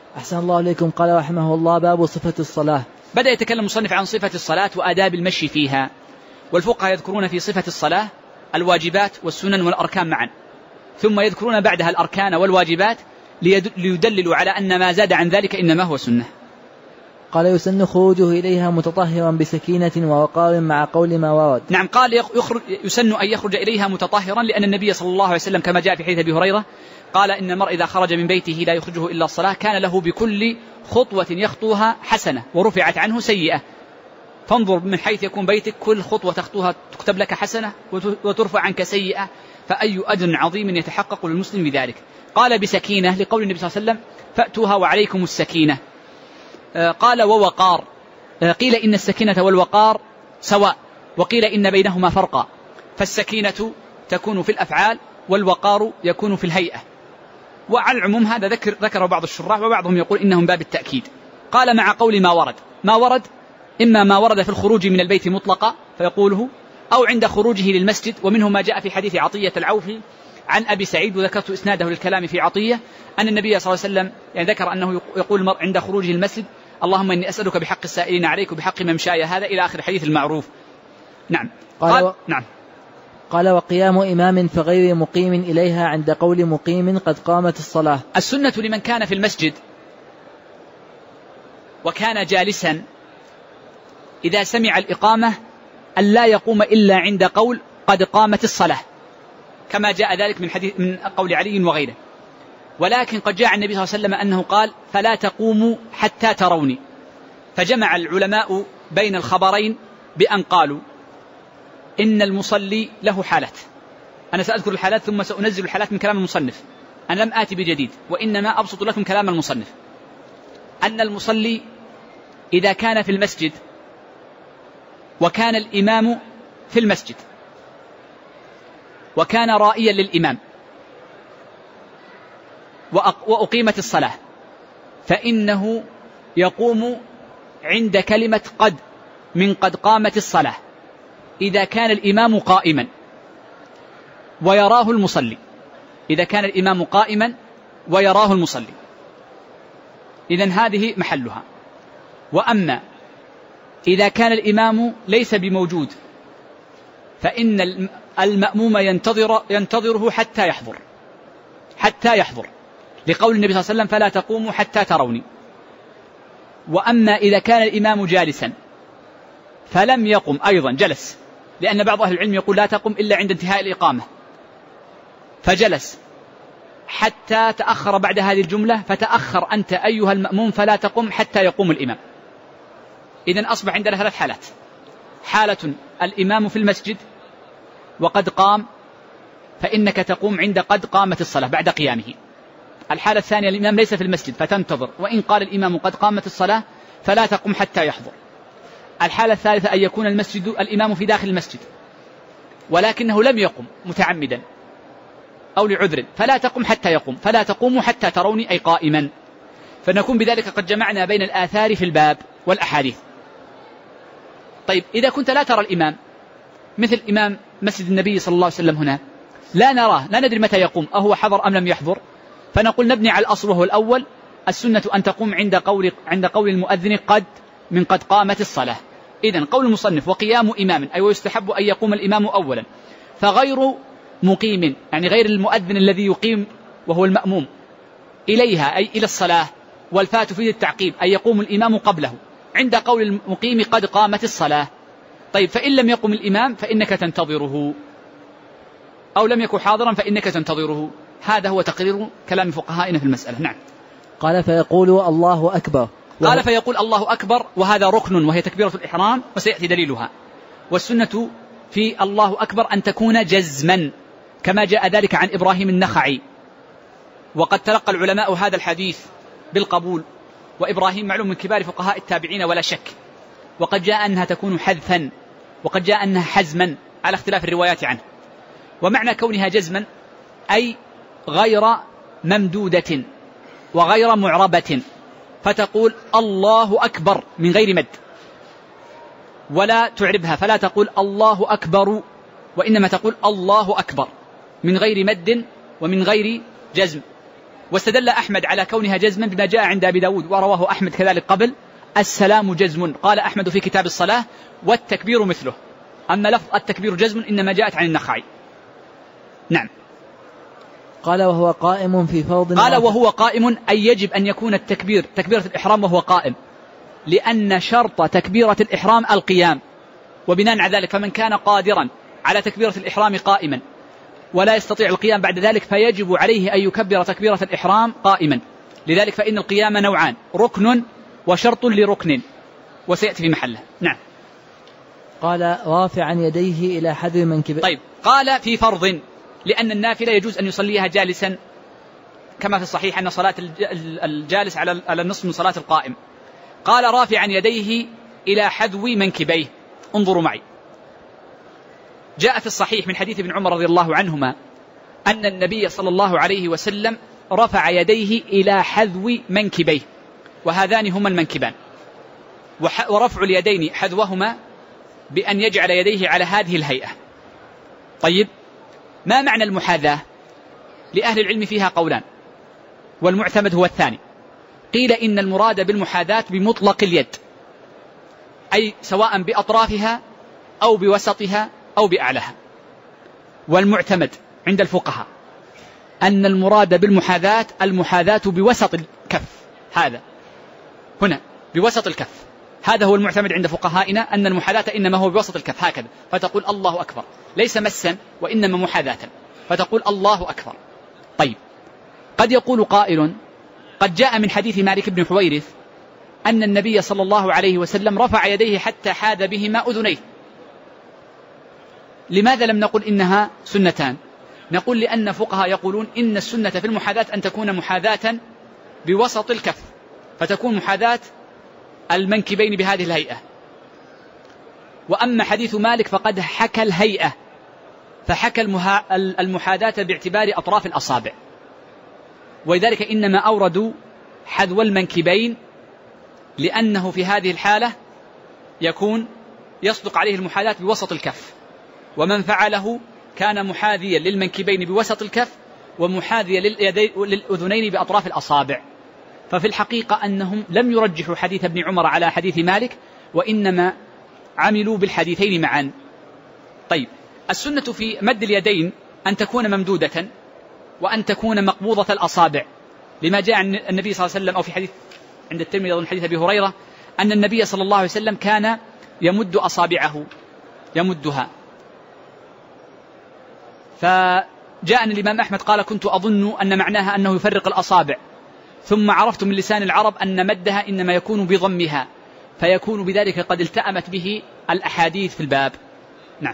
أحسن الله إليكم. قال رحمه الله: باب صفة الصلاة. بدأ يتكلم المصنف عن صفة الصلاة وآداب المشي فيها. والفقهاء يذكرون في صفة الصلاة الواجبات والسنن والأركان معا، ثم يذكرون بعدها الأركان والواجبات ليدللوا على أن ما زاد عن ذلك إنما هو سنة. قال: يسن خروجه إليها متطهرا بسكينة ووقار مع قول ما ورد. نعم، قال يسن أن يخرج إليها متطهرا، لأن النبي صلى الله عليه وسلم كما جاء في حديث أبي هريرة قال: إن المرء إذا خرج من بيته لا يخرجه إلا الصلاة كان له بكل خطوة يخطوها حسنة ورفعت عنه سيئة. فانظر من حيث يكون بيتك، كل خطوة تخطوها تكتب لك حسنة وترفع عنك سيئة، فأي أجر عظيم يتحقق للمسلم بذلك. قال: بسكينة لقول النبي صلى الله عليه وسلم: فأتوها وعليكم السكينة. قال: ووقار. قيل إن السكينة والوقار سواء، وقيل إن بينهما فرقا، فالسكينة تكون في الأفعال والوقار يكون في الهيئة. وعلى العموم هذا ذكر بعض الشراح، وبعضهم يقول إنهم باب التأكيد. قال: مع قول ما ورد إما ما ورد في الخروج من البيت مطلقا فيقوله، أو عند خروجه للمسجد، ومنه ما جاء في حديث عطية العوفي عن أبي سعيد، وذكرت إسناده للكلام في عطية، أن النبي صلى الله عليه وسلم ذكر أنه يقول المرء عند خروجه المسجد: اللهم إني أسألك بحق السائلين عليك وبحق ممشاي هذا، إلى آخر الحديث المعروف. نعم. نعم. قال: وقيام إمام فغير مقيم إليها عند قول مقيم قد قامت الصلاة. السنة لمن كان في المسجد وكان جالسا إذا سمع الإقامة أن لا يقوم إلا عند قول قد قامت الصلاة، كما جاء ذلك من قول علي وغيره. ولكن قد جاء عن النبي صلى الله عليه وسلم أنه قال: فلا تقوموا حتى تروني. فجمع العلماء بين الخبرين بأن قالوا إن المصلي له حالات. أنا سأذكر الحالات ثم سأنزل الحالات من كلام المصنف، أنا لم آتي بجديد وإنما أبسط لكم كلام المصنف. أن المصلي إذا كان في المسجد وكان الإمام في المسجد وكان رائيا للإمام وأقيمت الصلاة، فإنه يقوم عند كلمة قد من قد قامت الصلاة إذا كان الإمام قائما ويراه المصلي. إذا كان الإمام قائما ويراه المصلي، إذن هذه محلها. وأما إذا كان الإمام ليس بموجود فإن المأموم ينتظره حتى يحضر لقول النبي صلى الله عليه وسلم: فلا تقوموا حتى تروني. وأما إذا كان الإمام جالسا فلم يقم أيضا جلس، لأن بعض أهل العلم يقول لا تقم إلا عند انتهاء الإقامة، فجلس حتى تأخر بعد هذه الجملة، فتأخر أنت أيها المأموم فلا تقم حتى يقوم الإمام. إذن أصبح عندنا 3 حالات: حالة الإمام في المسجد وقد قام فإنك تقوم عند قد قامت الصلاة بعد قيامه. الحالة الثانية الإمام ليس في المسجد فتنتظر، وإن قال الإمام قد قامت الصلاة فلا تقم حتى يحضر. الحالة الثالثة أن يكون الإمام في داخل المسجد ولكنه لم يقم متعمدا أو لعذر، فلا تقم حتى يقوم، فلا تقوموا حتى تروني أي قائما. فنكون بذلك قد جمعنا بين الآثار في الباب والأحاديث. طيب، إذا كنت لا ترى الإمام مثل إمام مسجد النبي صلى الله عليه وسلم هنا، لا نراه، لا ندري متى يقوم، أهو حضر أم لم يحضر، فنقول نبني على الأصل وهو الأول: السنة أن تقوم عند قول المؤذن قد من قد قامت الصلاة. إذن قول المصنف: وقيام إمام، أي ويستحب أن يقوم الإمام أولا، فغير مقيم يعني غير المؤذن الذي يقيم وهو المأموم إليها أي إلى الصلاة، والفاء تفيد التعقيب أي يقوم الإمام قبله عند قول المقيم قد قامت الصلاة. طيب، فإن لم يقم الإمام فإنك تنتظره، أو لم يكن حاضرا فإنك تنتظره. هذا هو تقرير كلام فقهائنا في المسألة. نعم. قال: فيقول الله أكبر. قال: فيقول الله أكبر، وهذا ركن وهي تكبيرة الإحرام، وسيأتي دليلها. والسنة في الله أكبر أن تكون جزما، كما جاء ذلك عن إبراهيم النخعي، وقد تلقى العلماء هذا الحديث بالقبول، وإبراهيم معلوم من كبار فقهاء التابعين ولا شك. وقد جاء أنها تكون حذفا، وقد جاء أنها حزما على اختلاف الروايات عنه. ومعنى كونها جزما أي غير ممدودة وغير معربة، فتقول الله أكبر من غير مد، ولا تعربها، فلا تقول الله أكبر، وإنما تقول الله أكبر من غير مد ومن غير جزم. واستدل أحمد على كونها جزما بما جاء عند أبي داود ورواه أحمد كذلك قبل: السلام جزم. قال أحمد في كتاب الصلاة: والتكبير مثله. أما لفظ التكبير جزم إنما جاءت عن النخعي. نعم. قال وهو قائم في فرض. قال وهو قائم أي يجب أن يكون التكبير تكبيرة الإحرام وهو قائم، لأن شرط تكبيرة الإحرام القيام، وبناء على ذلك فمن كان قادرا على تكبيرة الإحرام قائما ولا يستطيع القيام بعد ذلك فيجب عليه أن يكبر تكبيرة الإحرام قائما. لذلك فإن القيام نوعان: ركن وشرط لركن، وسيأتي في محله. نعم. قال رافعا يديه إلى حذو منكبيه. طيب، قال في فرض، لأن النافلة يجوز أن يصليها جالسا كما في الصحيح أن صلاة الجالس على النصف من صلاة القائم. قال رافعا يديه إلى حذو منكبيه. انظروا معي، جاء في الصحيح من حديث ابن عمر رضي الله عنهما أن النبي صلى الله عليه وسلم رفع يديه إلى حذو منكبيه، وهذان هما المنكبان. ورفع اليدين حذوهما بأن يجعل يديه على هذه الهيئة. طيب، ما معنى المحاذاة؟ لأهل العلم فيها قولان، والمعتمد هو الثاني. قيل إن المراد بالمحاذاة بمطلق اليد، أي سواء بأطرافها أو بوسطها أو بأعلاها. والمعتمد عند الفقهاء أن المراد بالمحاذاة المحاذاة بوسط الكف، هذا هنا بوسط الكف، هذا هو المعتمد عند فقهائنا، أن المحاذاة إنما هو بوسط الكف هكذا، فتقول الله أكبر، ليس مسا وإنما محاذاة، فتقول الله أكبر. طيب، قد يقول قائل: قد جاء من حديث مالك بن حويرث أن النبي صلى الله عليه وسلم رفع يديه حتى حاذ بهما أذنيه، لماذا لم نقل إنها سنتان؟ نقول لأن فقهاء يقولون إن السنة في المحاذاة أن تكون محاذاة بوسط الكف، فتكون محاذاة المنكبين بهذه الهيئة. وأما حديث مالك فقد حكى الهيئة، فحكى المحاذاة باعتبار أطراف الأصابع، ولذلك إنما أوردوا حذو المنكبين، لأنه في هذه الحالة يكون يصدق عليه المحاذاة بوسط الكف، ومن فعله كان محاذيا للمنكبين بوسط الكف ومحاذيا للأذنين بأطراف الأصابع. ففي الحقيقة أنهم لم يرجحوا حديث ابن عمر على حديث مالك، وإنما عملوا بالحديثين معا. طيب، السنة في مد اليدين أن تكون ممدودة وأن تكون مقبوضة الأصابع، لما جاء عن النبي صلى الله عليه وسلم، أو في حديث عند الترمذي من حديث أبي هريرة أن النبي صلى الله عليه وسلم كان يمد أصابعه، يمدها. فجاء الإمام أحمد قال: كنت أظن أن معناها أنه يفرق الأصابع، ثم عرفت من لسان العرب أن مدها إنما يكون بضمها، فيكون بذلك قد التأمت به الأحاديث في الباب. نعم.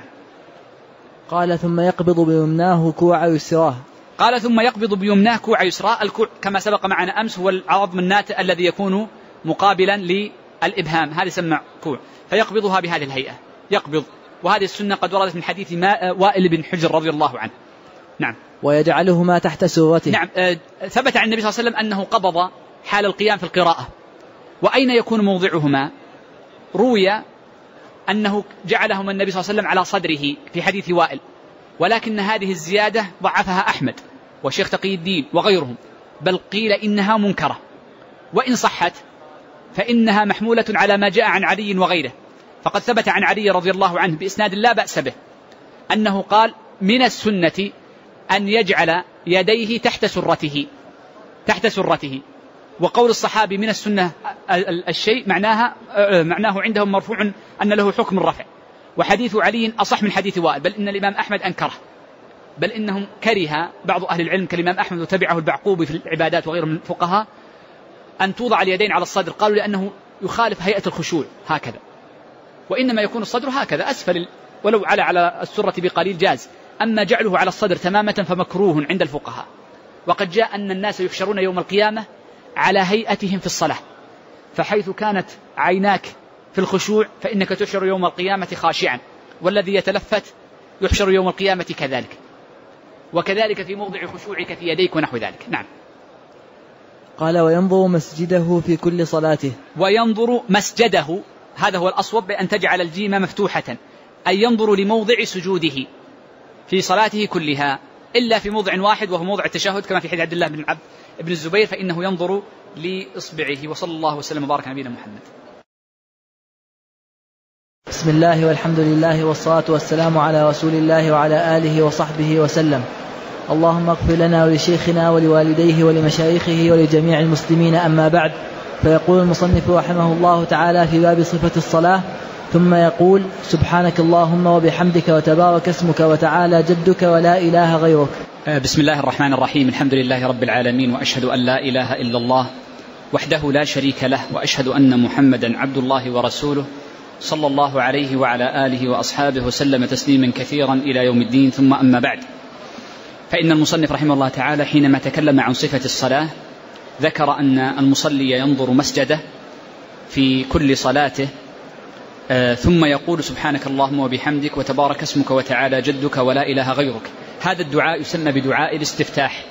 قال ثم يقبض بيمناه كوع يسراه. قال ثم يقبض بيمناه كوع يسراه. الكوع كما سبق معنا أمس هو العظم الناتئ الذي يكون مقابلا للإبهام، هذا يسمى كوع، فيقبضها بهذه الهيئة، يقبض. وهذه السنة قد وردت من حديث وائل بن حجر رضي الله عنه. نعم. ويجعلهما تحت سرته. نعم، ثبت عن النبي صلى الله عليه وسلم أنه قبض حال القيام في القراءة. وأين يكون موضعهما؟ روي أنه جعلهما النبي صلى الله عليه وسلم على صدره في حديث وائل، ولكن هذه الزيادة ضعفها أحمد والشيخ تقي الدين وغيرهم، بل قيل إنها منكرة، وإن صحت فإنها محمولة على ما جاء عن علي وغيره. فقد ثبت عن علي رضي الله عنه بإسناد لا بأس به أنه قال: من السنة أن يجعل يديه تحت سرته. وقول الصحابي من السنة الشيء معناه عندهم مرفوع أن له حكم الرفع. وحديث علي أصح من حديث وائل، بل إن الإمام أحمد أنكره، بل إنهم كره بعض أهل العلم كالإمام أحمد وتبعه البعقوبي في العبادات وغيره من الفقهاء أن توضع اليدين على الصدر، قالوا لأنه يخالف هيئة الخشوع هكذا، وإنما يكون الصدر هكذا أسفل، ولو على السرة بقليل جاز، أما جعله على الصدر تمامة فمكروه عند الفقهاء. وقد جاء أن الناس يحشرون يوم القيامة على هيئتهم في الصلاة، فحيث كانت عيناك في الخشوع فإنك تحشر يوم القيامة خاشعا، والذي يتلفت يحشر يوم القيامة كذلك، وكذلك في موضع خشوعك في يديك ونحو ذلك. نعم. قال وينظر مسجده في كل صلاته. وينظر مسجده، هذا هو الأصوب بأن تجعل الجيم مفتوحة، أي ينظر لموضع سجوده في صلاته كلها، إلا في موضع واحد وهو موضع التشهد، كما في حديث عبد الله ابن الزبير فإنه ينظر لإصبعه. وصلى الله وسلم وبارك على نبينا محمد. بسم الله والحمد لله والصلاة والسلام على رسول الله وعلى آله وصحبه وسلم. اللهم اغفر لنا ولشيخنا ولوالديه ولمشايخه ولجميع المسلمين، أما بعد. فيقول المصنف رحمه الله تعالى في باب صفة الصلاة: ثم يقول: سبحانك اللهم وبحمدك وتبارك اسمك وتعالى جدك ولا إله غيرك. بسم الله الرحمن الرحيم. الحمد لله رب العالمين، وأشهد أن لا إله إلا الله وحده لا شريك له، وأشهد أن محمدا عبد الله ورسوله صلى الله عليه وعلى آله وأصحابه وسلم تسليما كثيرا إلى يوم الدين. ثم أما بعد، فإن المصنف رحمه الله تعالى حينما تكلم عن صفة الصلاة ذكر أن المصلي ينظر مسجده في كل صلاته، ثم يقول: سبحانك اللهم وبحمدك وتبارك اسمك وتعالى جدك ولا إله غيرك. هذا الدعاء يسمى بدعاء الاستفتاح،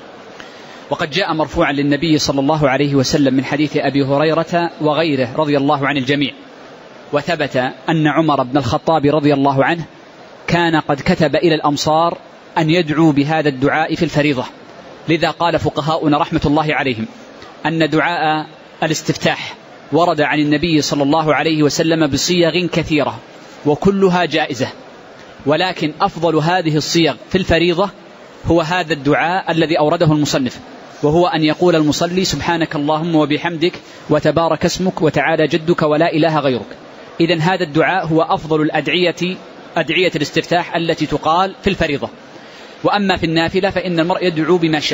وقد جاء مرفوعا للنبي صلى الله عليه وسلم من حديث أبي هريرة وغيره رضي الله عن الجميع. وثبت أن عمر بن الخطاب رضي الله عنه كان قد كتب إلى الأمصار أن يدعو بهذا الدعاء في الفريضة، لذا قال فقهاؤنا رحمة الله عليهم أن دعاء الاستفتاح ورد عن النبي صلى الله عليه وسلم بصيغ كثيرة وكلها جائزة، ولكن أفضل هذه الصيغ في الفريضة هو هذا الدعاء الذي أورده المصنف، وهو أن يقول المصلي: سبحانك اللهم وبحمدك وتبارك اسمك وتعالى جدك ولا إله غيرك. إذن هذا الدعاء هو أفضل أدعية الاستفتاح التي تقال في الفريضة. وأما في النافلة فإن المرء يدعو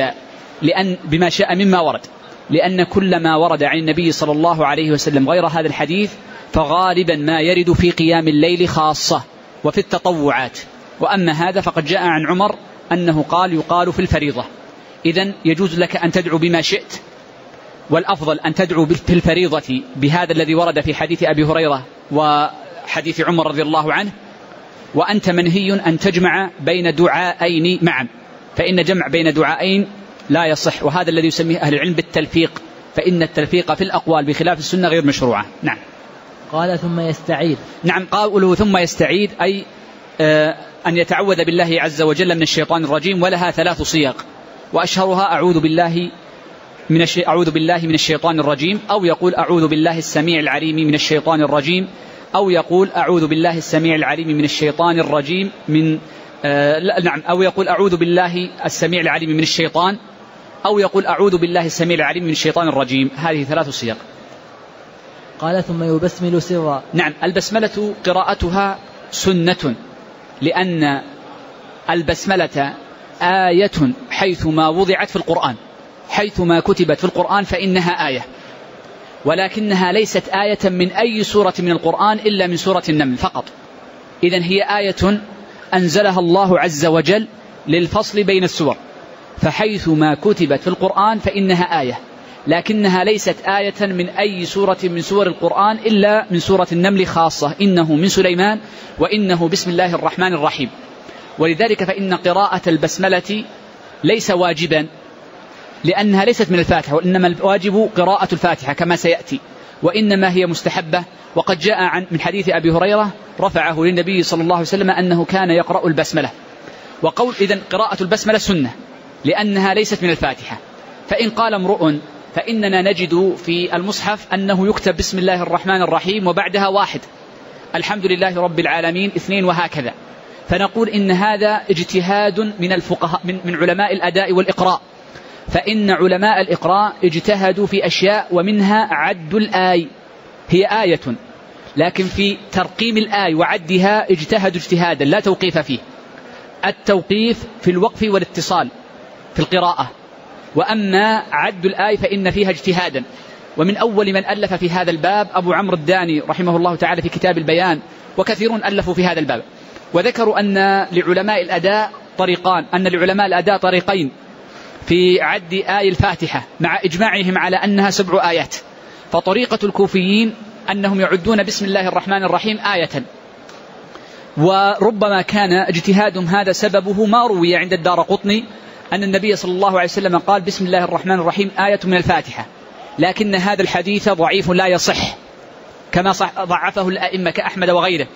بما شاء مما ورد، لأن كل ما ورد عن النبي صلى الله عليه وسلم غير هذا الحديث فغالبا ما يرد في قيام الليل خاصة وفي التطوعات. وأما هذا فقد جاء عن عمر أنه قال يقال في الفريضة. إذن يجوز لك أن تدعو بما شئت، والأفضل أن تدعو في الفريضة بهذا الذي ورد في حديث أبي هريرة وحديث عمر رضي الله عنه، وأنت منهي أن تجمع بين دعائين معا، فإن جمع بين دعائين لا يصح، وهذا الذي يسميه أهل العلم بالتلفيق، فإن التلفيق في الأقوال بخلاف السنة غير مشروعة. نعم. قال: ثم يستعيذ. نعم، قوله ثم يستعيذ أي أن يتعوذ بالله عز وجل من الشيطان الرجيم، ولها 3 صيغ، وأشهرها أعوذ بالله من الشيطان الرجيم، أو يقول أعوذ بالله السميع العليم من الشيطان الرجيم، أو يقول أعوذ بالله السميع العليم من الشيطان الرجيم أو يقول أعوذ بالله السميع العليم من الشيطان، أو يقول أعوذ بالله السميع العليم من الشيطان الرجيم. هذه 3 صيغ. قال: ثم يبسمل سرا. نعم، البسملة قراءتها سنة، لأن البسملة آية حيثما وضعت في القرآن، حيثما كتبت في القرآن فإنها آية، ولكنها ليست آية من أي سورة من القرآن إلا من سورة النمل فقط. إذن هي آية أنزلها الله عز وجل للفصل بين السور، فحيثما كتبت في القرآن فإنها آية، لكنها ليست آية من أي سورة من سور القرآن إلا من سورة النمل خاصة: إنه من سليمان وإنه بسم الله الرحمن الرحيم. ولذلك فإن قراءة البسملة ليس واجبا، لأنها ليست من الفاتحة، وإنما الواجب قراءة الفاتحة كما سيأتي، وإنما هي مستحبة. وقد جاء من حديث أبي هريرة رفعه للنبي صلى الله عليه وسلم أنه كان يقرأ البسملة. وقول إذن قراءة البسملة سنة لأنها ليست من الفاتحة. فإن قال امرؤ فإننا نجد في المصحف أنه يكتب بسم الله الرحمن الرحيم وبعدها 1، الحمد لله رب العالمين 2، وهكذا، فنقول إن هذا اجتهاد من الفقهاء من علماء الأداء والإقراء، فإن علماء الإقراء اجتهدوا في أشياء، ومنها عد الآي، هي آية، لكن في ترقيم الآي وعدها اجتهدوا اجتهادا لا توقيف فيه. التوقيف في الوقف والاتصال في القراءة، وأما عد الآي فإن فيها اجتهادا. ومن أول من ألف في هذا الباب أبو عمرو الداني رحمه الله تعالى في كتاب البيان، وكثيرون ألفوا في هذا الباب، وذكروا أن لعلماء الأداء طريقين في عد آي الفاتحة، مع إجماعهم على أنها 7 آيات. فطريقة الكوفيين أنهم يعدون بسم الله الرحمن الرحيم آية، وربما كان اجتهادهم هذا سببه ما روي عند الدارقطني أن النبي صلى الله عليه وسلم قال بسم الله الرحمن الرحيم آية من الفاتحة، لكن هذا الحديث ضعيف لا يصح، كما ضعفه الأئمة كأحمد وغيره.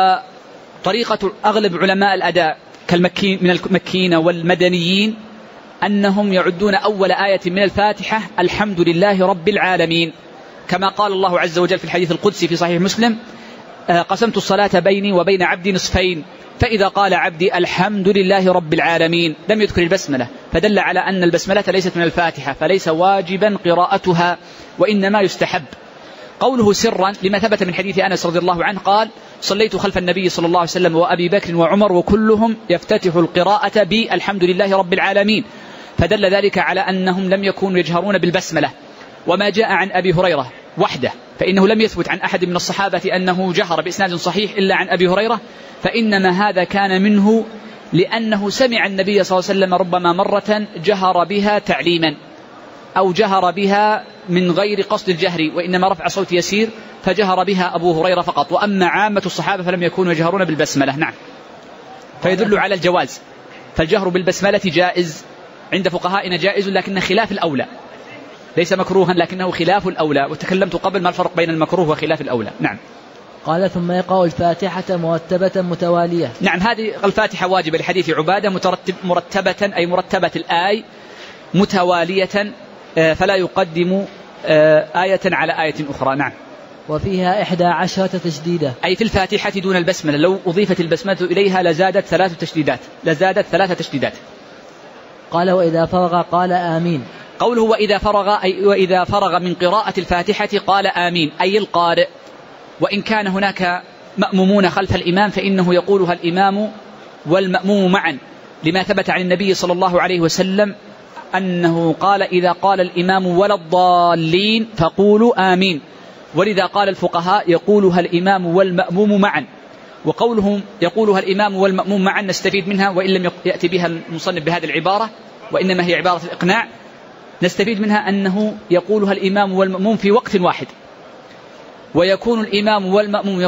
وطريقة أغلب علماء الأداء من المكيين والمدنيين أنهم يعدون أول آية من الفاتحة الحمد لله رب العالمين، كما قال الله عز وجل في الحديث القدسي في صحيح مسلم: قسمت الصلاة بيني وبين عبدي نصفين، فإذا قال عبدي الحمد لله رب العالمين لم يذكر البسملة، فدل على أن البسملة ليست من الفاتحة، فليس واجبا قراءتها وإنما يستحب. قوله سرا لما ثبت من حديث أنس رضي الله عنه قال: صليت خلف النبي صلى الله عليه وسلم وأبي بكر وعمر وكلهم يفتتح القراءة بالحمد لله رب العالمين، فدل ذلك على أنهم لم يكونوا يجهرون بالبسملة. وما جاء عن أبي هريرة وحده فإنه لم يثبت عن أحد من الصحابة أنه جهر بإسناد صحيح إلا عن أبي هريرة، فإنما هذا كان منه لأنه سمع النبي صلى الله عليه وسلم ربما مرة جهر بها تعليما أو جهر بها من غير قصد الجهر، وإنما رفع صوت يسير فجهر بها أبو هريرة فقط، وأما عامة الصحابة فلم يكونوا يجهرون بالبسملة. نعم، فيدل على الجواز، فالجهر بالبسملة جائز عند فقهائنا، جائز لكن خلاف الأولى، ليس مكروها لكنه خلاف الأولى، وتكلمت قبل ما الفرق بين المكروه وخلاف الأولى. نعم. قال: ثم يقرأ الفاتحة مرتبة متوالية. نعم، هذه الفاتحة واجبة لحديث عبادة، مرتبة أي مرتبة الآي متوالية، فلا يقدم آية على آية أخرى. نعم. وفيها 11 تشديدة، أي في الفاتحة دون البسملة، لو أضيفت البسملة إليها لزادت 3 تشديدات. قال: وإذا فرغ قال آمين. قوله وإذا فرغ أي وإذا فرغ من قراءة الفاتحة قال آمين، أي القارئ، وإن كان هناك مأمومون خلف الإمام فإنه يقولها الإمام والمأموم معا، لما ثبت عن النبي صلى الله عليه وسلم أنه قال: إذا قال الإمام ولا الضالين فقولوا آمين، ولذا قال الفقهاء يقولها الإمام والمأموم معا. وقولهم يقولها الإمام والمأموم معا نستفيد منها، وإن لم يأتي بها المصنف بهذه العبارة وإنما هي عبارة الإقناع، نستفيد منها أنه يقولها الإمام والمأموم في وقت واحد، ويكون الإمام والمأموم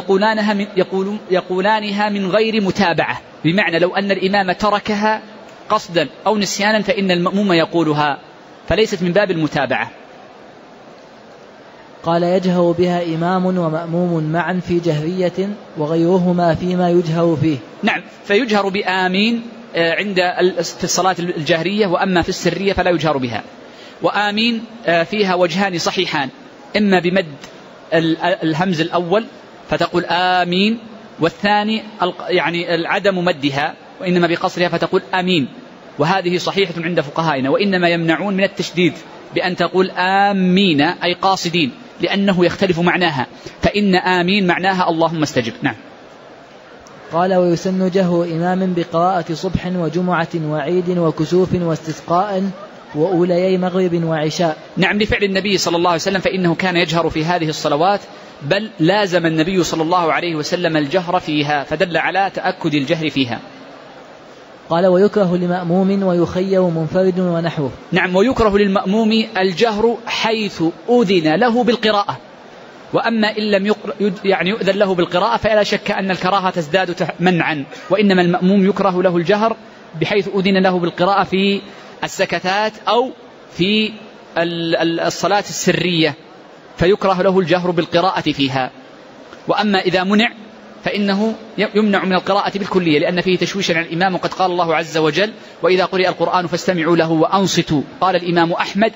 يقولانها من غير متابعة، بمعنى لو أن الإمام تركها قصدا أو نسيانا فإن المأموم يقولها، فليست من باب المتابعة. قال: يجهر بها إمام ومأموم معا في جهرية وغيرهما فيما يجهر فيه. نعم، فيجهر بآمين في الصلاة الجهرية، وأما في السرية فلا يجهر بها. وآمين فيها وجهان صحيحان، إما بمد الهمز الأول فتقول آمين، والثاني يعني عدم مدها وإنما بقصرها فتقول آمين، وهذه صحيحة عند فقهائنا، وإنما يمنعون من التشديد بأن تقول آمين أي قاصدين، لأنه يختلف معناها، فإن آمين معناها اللهم استجب. نعم. قال: ويسن جهر إمام بقراءة صبح وجمعة وعيد وكسوف واستسقاء وأوليي مغرب وعشاء. نعم، لفعل النبي صلى الله عليه وسلم، فإنه كان يجهر في هذه الصلوات، بل لازم النبي صلى الله عليه وسلم الجهر فيها، فدل على تأكد الجهر فيها. قال: ويكره لمأموم ويخير منفرد ونحوه. نعم، ويكره للمأموم الجهر حيث أذن له بالقراءة، وأما إن لم يؤذن له بالقراءة فلا شك أن الكراهة تزداد منعا، وإنما المأموم يكره له الجهر بحيث أذن له بالقراءة في السكتات أو في الصلاة السرية، فيكره له الجهر بالقراءة فيها. وأما إذا منع فإنه يمنع من القراءة بالكلية، لأن فيه تشويشا على الإمام، وقد قال الله عز وجل: وإذا قرئ القرآن فاستمعوا له وأنصتوا. قال الإمام أحمد: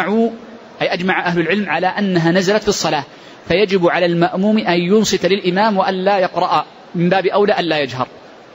أجمع أهل العلم على أنها نزلت في الصلاة، فيجب على المأموم أن ينصت للإمام وأن لا يقرأ، من باب أولى أن لا يجهر.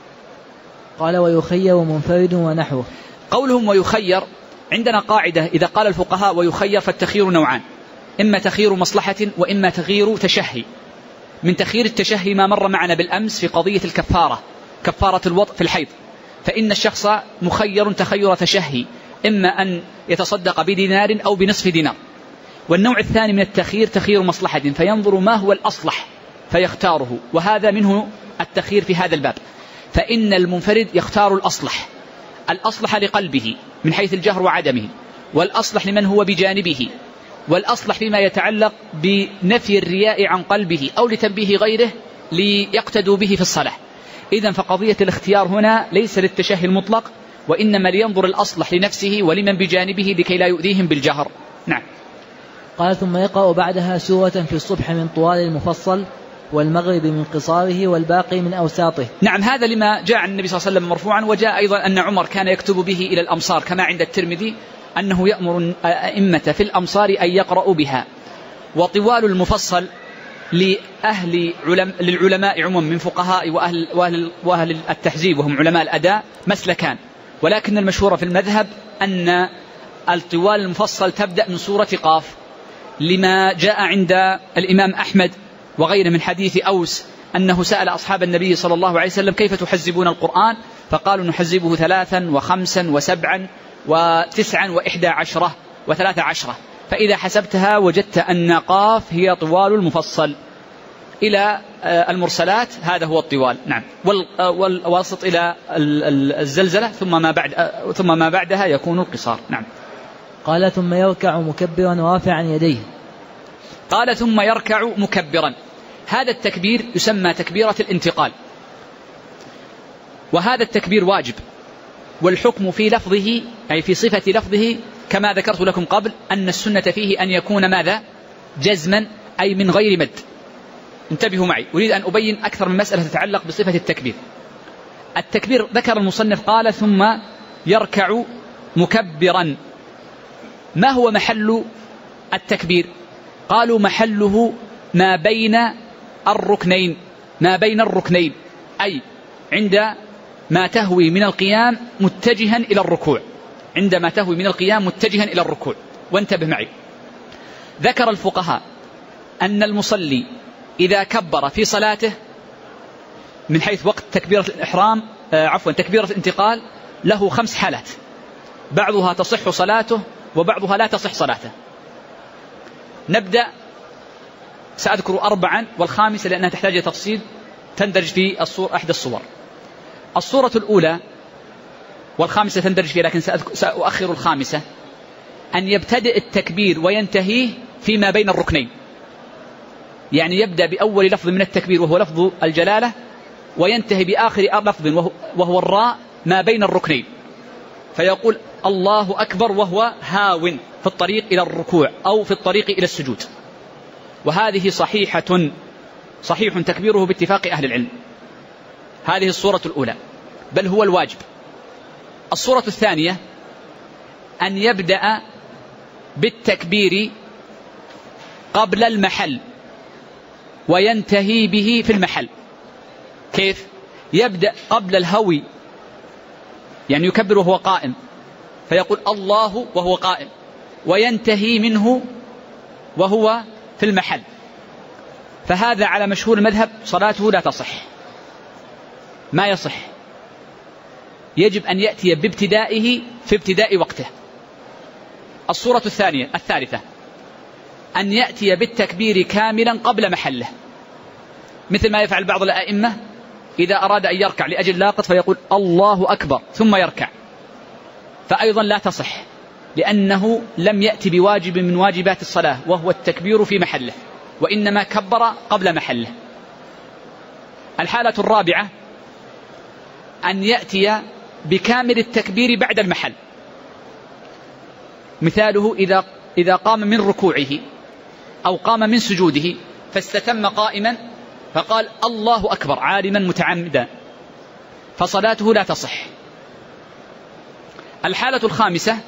قال: ويخير منفرد ونحوه. قولهم ويخير، عندنا قاعدة إذا قال الفقهاء ويخير فالتخيير نوعان، إما تخيير مصلحة وإما تخيير تشهي. من تخيير التشهي ما مر معنا بالأمس في قضية الكفارة، كفارة الوطء في الحيض، فإن الشخص مخير تخير تشهي، إما أن يتصدق بدينار أو بنصف دينار. والنوع الثاني من التخيير تخيير مصلحة، فينظر ما هو الأصلح فيختاره، وهذا منه التخيير في هذا الباب. فإن المنفرد يختار الأصلح لقلبه من حيث الجهر وعدمه، والأصلح لمن هو بجانبه، والأصلح فيما يتعلق بنفي الرياء عن قلبه أو لتنبيه غيره ليقتدوا به في الصلاة. إذن فقضية الاختيار هنا ليس للتشهي المطلق، وإنما لينظر الأصلح لنفسه ولمن بجانبه لكي لا يؤذيهم بالجهر. نعم. قال: ثم يقرأ بعدها سورة في الصبح من طوال المفصل والمغرب من قصاره والباقي من أوساطه. نعم، هذا لما جاء عن النبي صلى الله عليه وسلم مرفوعا، وجاء أيضا أن عمر كان يكتب به إلى الأمصار كما عند الترمذي أنه يأمر الأئمة في الأمصار أن يقرأوا بها. وطوال المفصل للعلماء عموما من فقهاء وأهل التحزيب وهم علماء الأداء مسلكان، ولكن المشهور في المذهب أن الطوال المفصل تبدأ من سورة قاف، لما جاء عند الإمام أحمد وغيره من حديث أوس أنه سأل أصحاب النبي صلى الله عليه وسلم كيف تحزبون القرآن؟ فقالوا نحزبه 3 و5 و7 و9 و11 و13، فإذا حسبتها وجدت أن قاف هي طوال المفصل إلى المرسلات، هذا هو الطوال. نعم، والواسط إلى الزلزلة ثم ما بعدها يكون القصار. نعم. قال ثم يركع مكبرا رافعا يديه. قال ثم يركع مكبرا، هذا التكبير يسمى تكبيرة الانتقال، وهذا التكبير واجب، والحكم في لفظه أي في صفة لفظه كما ذكرت لكم قبل أن السنة فيه أن يكون ماذا؟ جزما، أي من غير مد. انتبهوا معي، أريد أن أبين أكثر من مسألة تتعلق بصفة التكبير. التكبير ذكر المصنف قال ثم يركع مكبرا. ما هو محل التكبير؟ قالوا محله ما بين الركنين، أي عند ما تهوي من القيام متجها إلى الركوع، عندما تهوي من القيام متجها إلى الركوع. وانتبه معي، ذكر الفقهاء أن المصلي إذا كبر في صلاته من حيث وقت تكبيرة الإحرام تكبيرة الانتقال له 5 حالات، بعضها تصح صلاته وبعضها لا تصح صلاته. نبدأ، سأذكر 4 والخامسة لأنها تحتاج إلى تفصيل تندرج في أحد الصور. الصورة الأولى والخامسة تندرج فيها لكن سأؤخر الخامسة، أن يبتدئ التكبير وينتهيه فيما بين الركنين، يعني يبدأ بأول لفظ من التكبير وهو لفظ الجلالة، وينتهي بآخر لفظ وهو الراء ما بين الركنين، فيقول الله أكبر وهو هاو في الطريق إلى الركوع أو في الطريق إلى السجود، وهذه صحيح تكبيره باتفاق أهل العلم. هذه الصورة الأولى، بل هو الواجب. الصورة الثانية أن يبدأ بالتكبير قبل المحل وينتهي به في المحل. كيف؟ يبدأ قبل الهوي، يعني يكبر وهو قائم فيقول الله وهو قائم، وينتهي منه وهو في المحل، فهذا على مشهور المذهب صلاته لا تصح، ما يصح، يجب أن يأتي بابتدائه في ابتداء وقته. الصورة الثالثة أن يأتي بالتكبير كاملا قبل محله، مثل ما يفعل بعض الأئمة إذا أراد أن يركع لأجل لاقط فيقول الله أكبر ثم يركع، فأيضا لا تصح، لأنه لم يأتي بواجب من واجبات الصلاة وهو التكبير في محله، وإنما كبر قبل محله. الحالة الرابعة أن يأتي بكامل التكبير بعد المحل، مثاله إذا قام من ركوعه أو قام من سجوده فاستتم قائما فقال الله أكبر عالما متعمدا، فصلاته لا تصح. الحالة الخامسة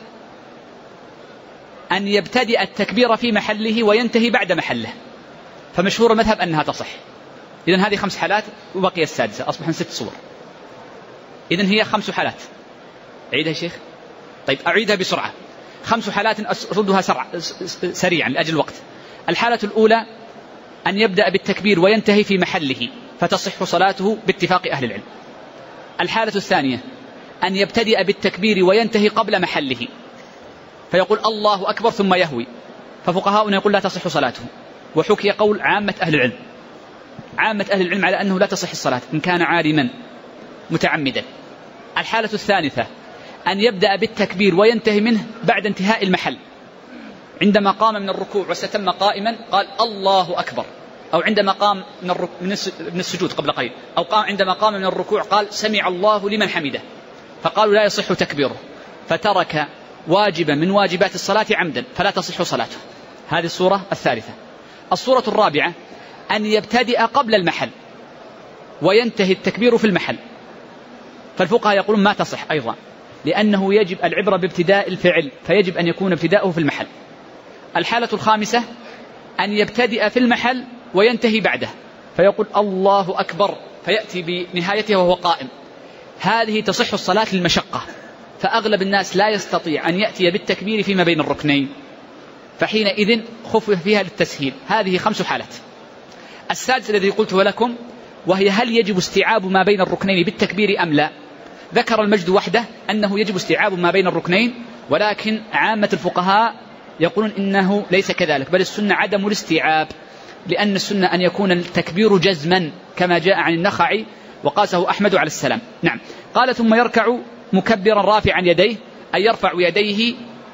أن يبتدئ التكبير في محله وينتهي بعد محله، فمشهور المذهب أنها تصح. إذن هذه 5 حالات وبقي السادسة، أصبحن 6 صور. إذن هي 5 حالات. أعيدها يا شيخ؟ طيب أعيدها بسرعة. 5 حالات أردها سريعا لأجل الوقت. الحالة الأولى أن يبدأ بالتكبير وينتهي في محله فتصح صلاته باتفاق أهل العلم. الحالة الثانية أن يبتدئ بالتكبير وينتهي قبل محله فيقول الله أكبر ثم يهوي، ففقهاؤنا يقول لا تصح صلاته، وحكي قول عامة أهل العلم على أنه لا تصح الصلاة إن كان عالما متعمدا. الحالة الثالثة أن يبدأ بالتكبير وينتهي منه بعد انتهاء المحل، عندما قام من الركوع واستتم قائما قال الله أكبر، أو عندما قام من السجود قبل قليل، أو عندما قام من الركوع قال سمع الله لمن حمده، فقالوا لا يصح تكبيره، فترك واجبا من واجبات الصلاة عمدا فلا تصح صلاته. هذه الصورة الثالثة. الصورة الرابعة أن يبتدئ قبل المحل وينتهي التكبير في المحل، فالفقهاء يقولون ما تصح أيضا، لأنه يجب العبرة بابتداء الفعل، فيجب أن يكون ابتداؤه في المحل. الحالة الخامسة أن يبتدئ في المحل وينتهي بعده، فيقول الله أكبر فيأتي بنهايته وهو قائم، هذه تصح الصلاة للمشقة، فأغلب الناس لا يستطيع أن يأتي بالتكبير فيما بين الركنين، فحينئذ خفف فيها للتسهيل. هذه 5 حالات. السادس الذي قلته لكم، وهي هل يجب استيعاب ما بين الركنين بالتكبير أم لا؟ ذكر المجد وحده أنه يجب استيعاب ما بين الركنين، ولكن عامة الفقهاء يقولون إنه ليس كذلك، بل السنة عدم الاستيعاب، لأن السنة أن يكون التكبير جزما كما جاء عن النخعي وقاسه أحمد على السلام. نعم. قال ثم يركع مكبرا رافعا يديه، أي يرفع يديه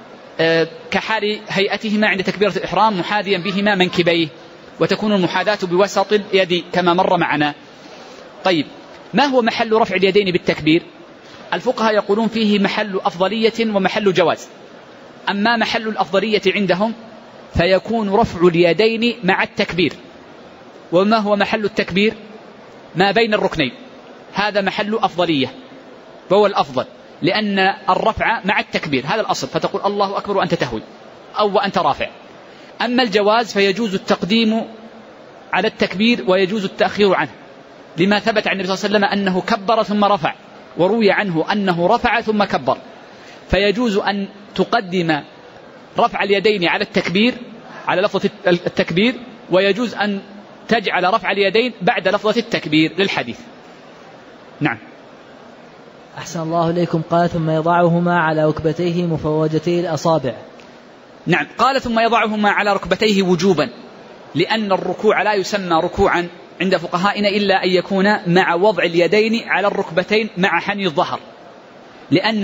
كحال هيئتهما عند تكبيرة الإحرام محاذيا بهما منكبيه، وتكون المحاذاة بوسط اليد كما مر معنا. طيب، ما هو محل رفع اليدين بالتكبير؟ الفقهاء يقولون فيه محل أفضلية ومحل جواز. أما محل الأفضلية عندهم فيكون رفع اليدين مع التكبير. وما هو محل التكبير؟ ما بين الركنين، هذا محل أفضلية وهو الأفضل، لأن الرفع مع التكبير هذا الأصل، فتقول الله أكبر وأنت تهوي أو وأنت رافع. أما الجواز فيجوز التقديم على التكبير ويجوز التأخير عنه، لما ثبت عن النبي صلى الله عليه وسلم أنه كبر ثم رفع، وروي عنه أنه رفع ثم كبر، فيجوز أن تقدم رفع اليدين على التكبير على لفظة التكبير، ويجوز أن تجعل رفع اليدين بعد لفظة التكبير للحديث. نعم. أحسن الله إليكم. قال ثم يضعهما على ركبتيه مفوجتي الأصابع. نعم. قال ثم يضعهما على ركبتيه وجوبا، لأن الركوع لا يسمى ركوعا عند فقهائنا إلا أن يكون مع وضع اليدين على الركبتين مع حني الظهر، لأن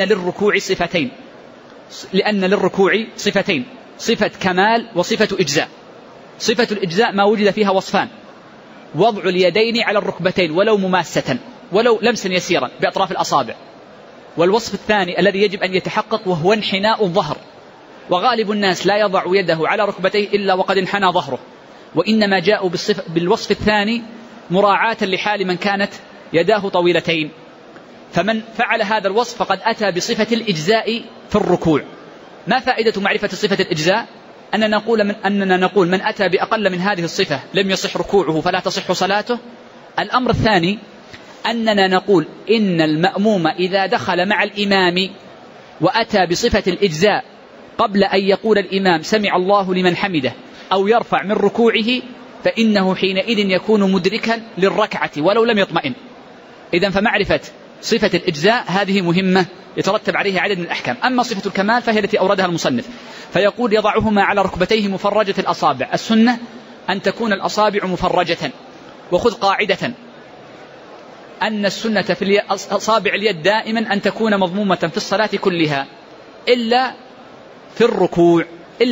للركوع صفتين، صفة كمال وصفة إجزاء. صفة الإجزاء ما وجد فيها وصفان: وضع اليدين على الركبتين ولو مماسة، ولو لمسا يسيرا بأطراف الأصابع. والوصف الثاني الذي يجب أن يتحقق وهو انحناء الظهر، وغالب الناس لا يضع يده على ركبتيه إلا وقد انحنى ظهره، وإنما جاءوا بالوصف الثاني مراعاة لحال من كانت يداه طويلتين. فمن فعل هذا الوصف فقد أتى بصفة الإجزاء في الركوع. ما فائدة معرفة صفة الإجزاء؟ أننا نقول من أتى بأقل من هذه الصفة لم يصح ركوعه فلا تصح صلاته. الأمر الثاني أننا نقول إن المأموم إذا دخل مع الإمام وأتى بصفة الإجزاء قبل أن يقول الإمام سمع الله لمن حمده أو يرفع من ركوعه، فإنه حينئذ يكون مدركا للركعة ولو لم يطمئن. إذن فمعرفة صفة الإجزاء هذه مهمة يترتب عليها عدد من الأحكام. أما صفة الكمال فهي التي أوردها المصنف، فيقول يضعهما على ركبتيه مفرجة الأصابع. السنة أن تكون الأصابع مفرجة، وخذ قاعدة أن السنة في أصابع اليد دائما أن تكون مضمومة في الصلاة كلها إلا في الركوع.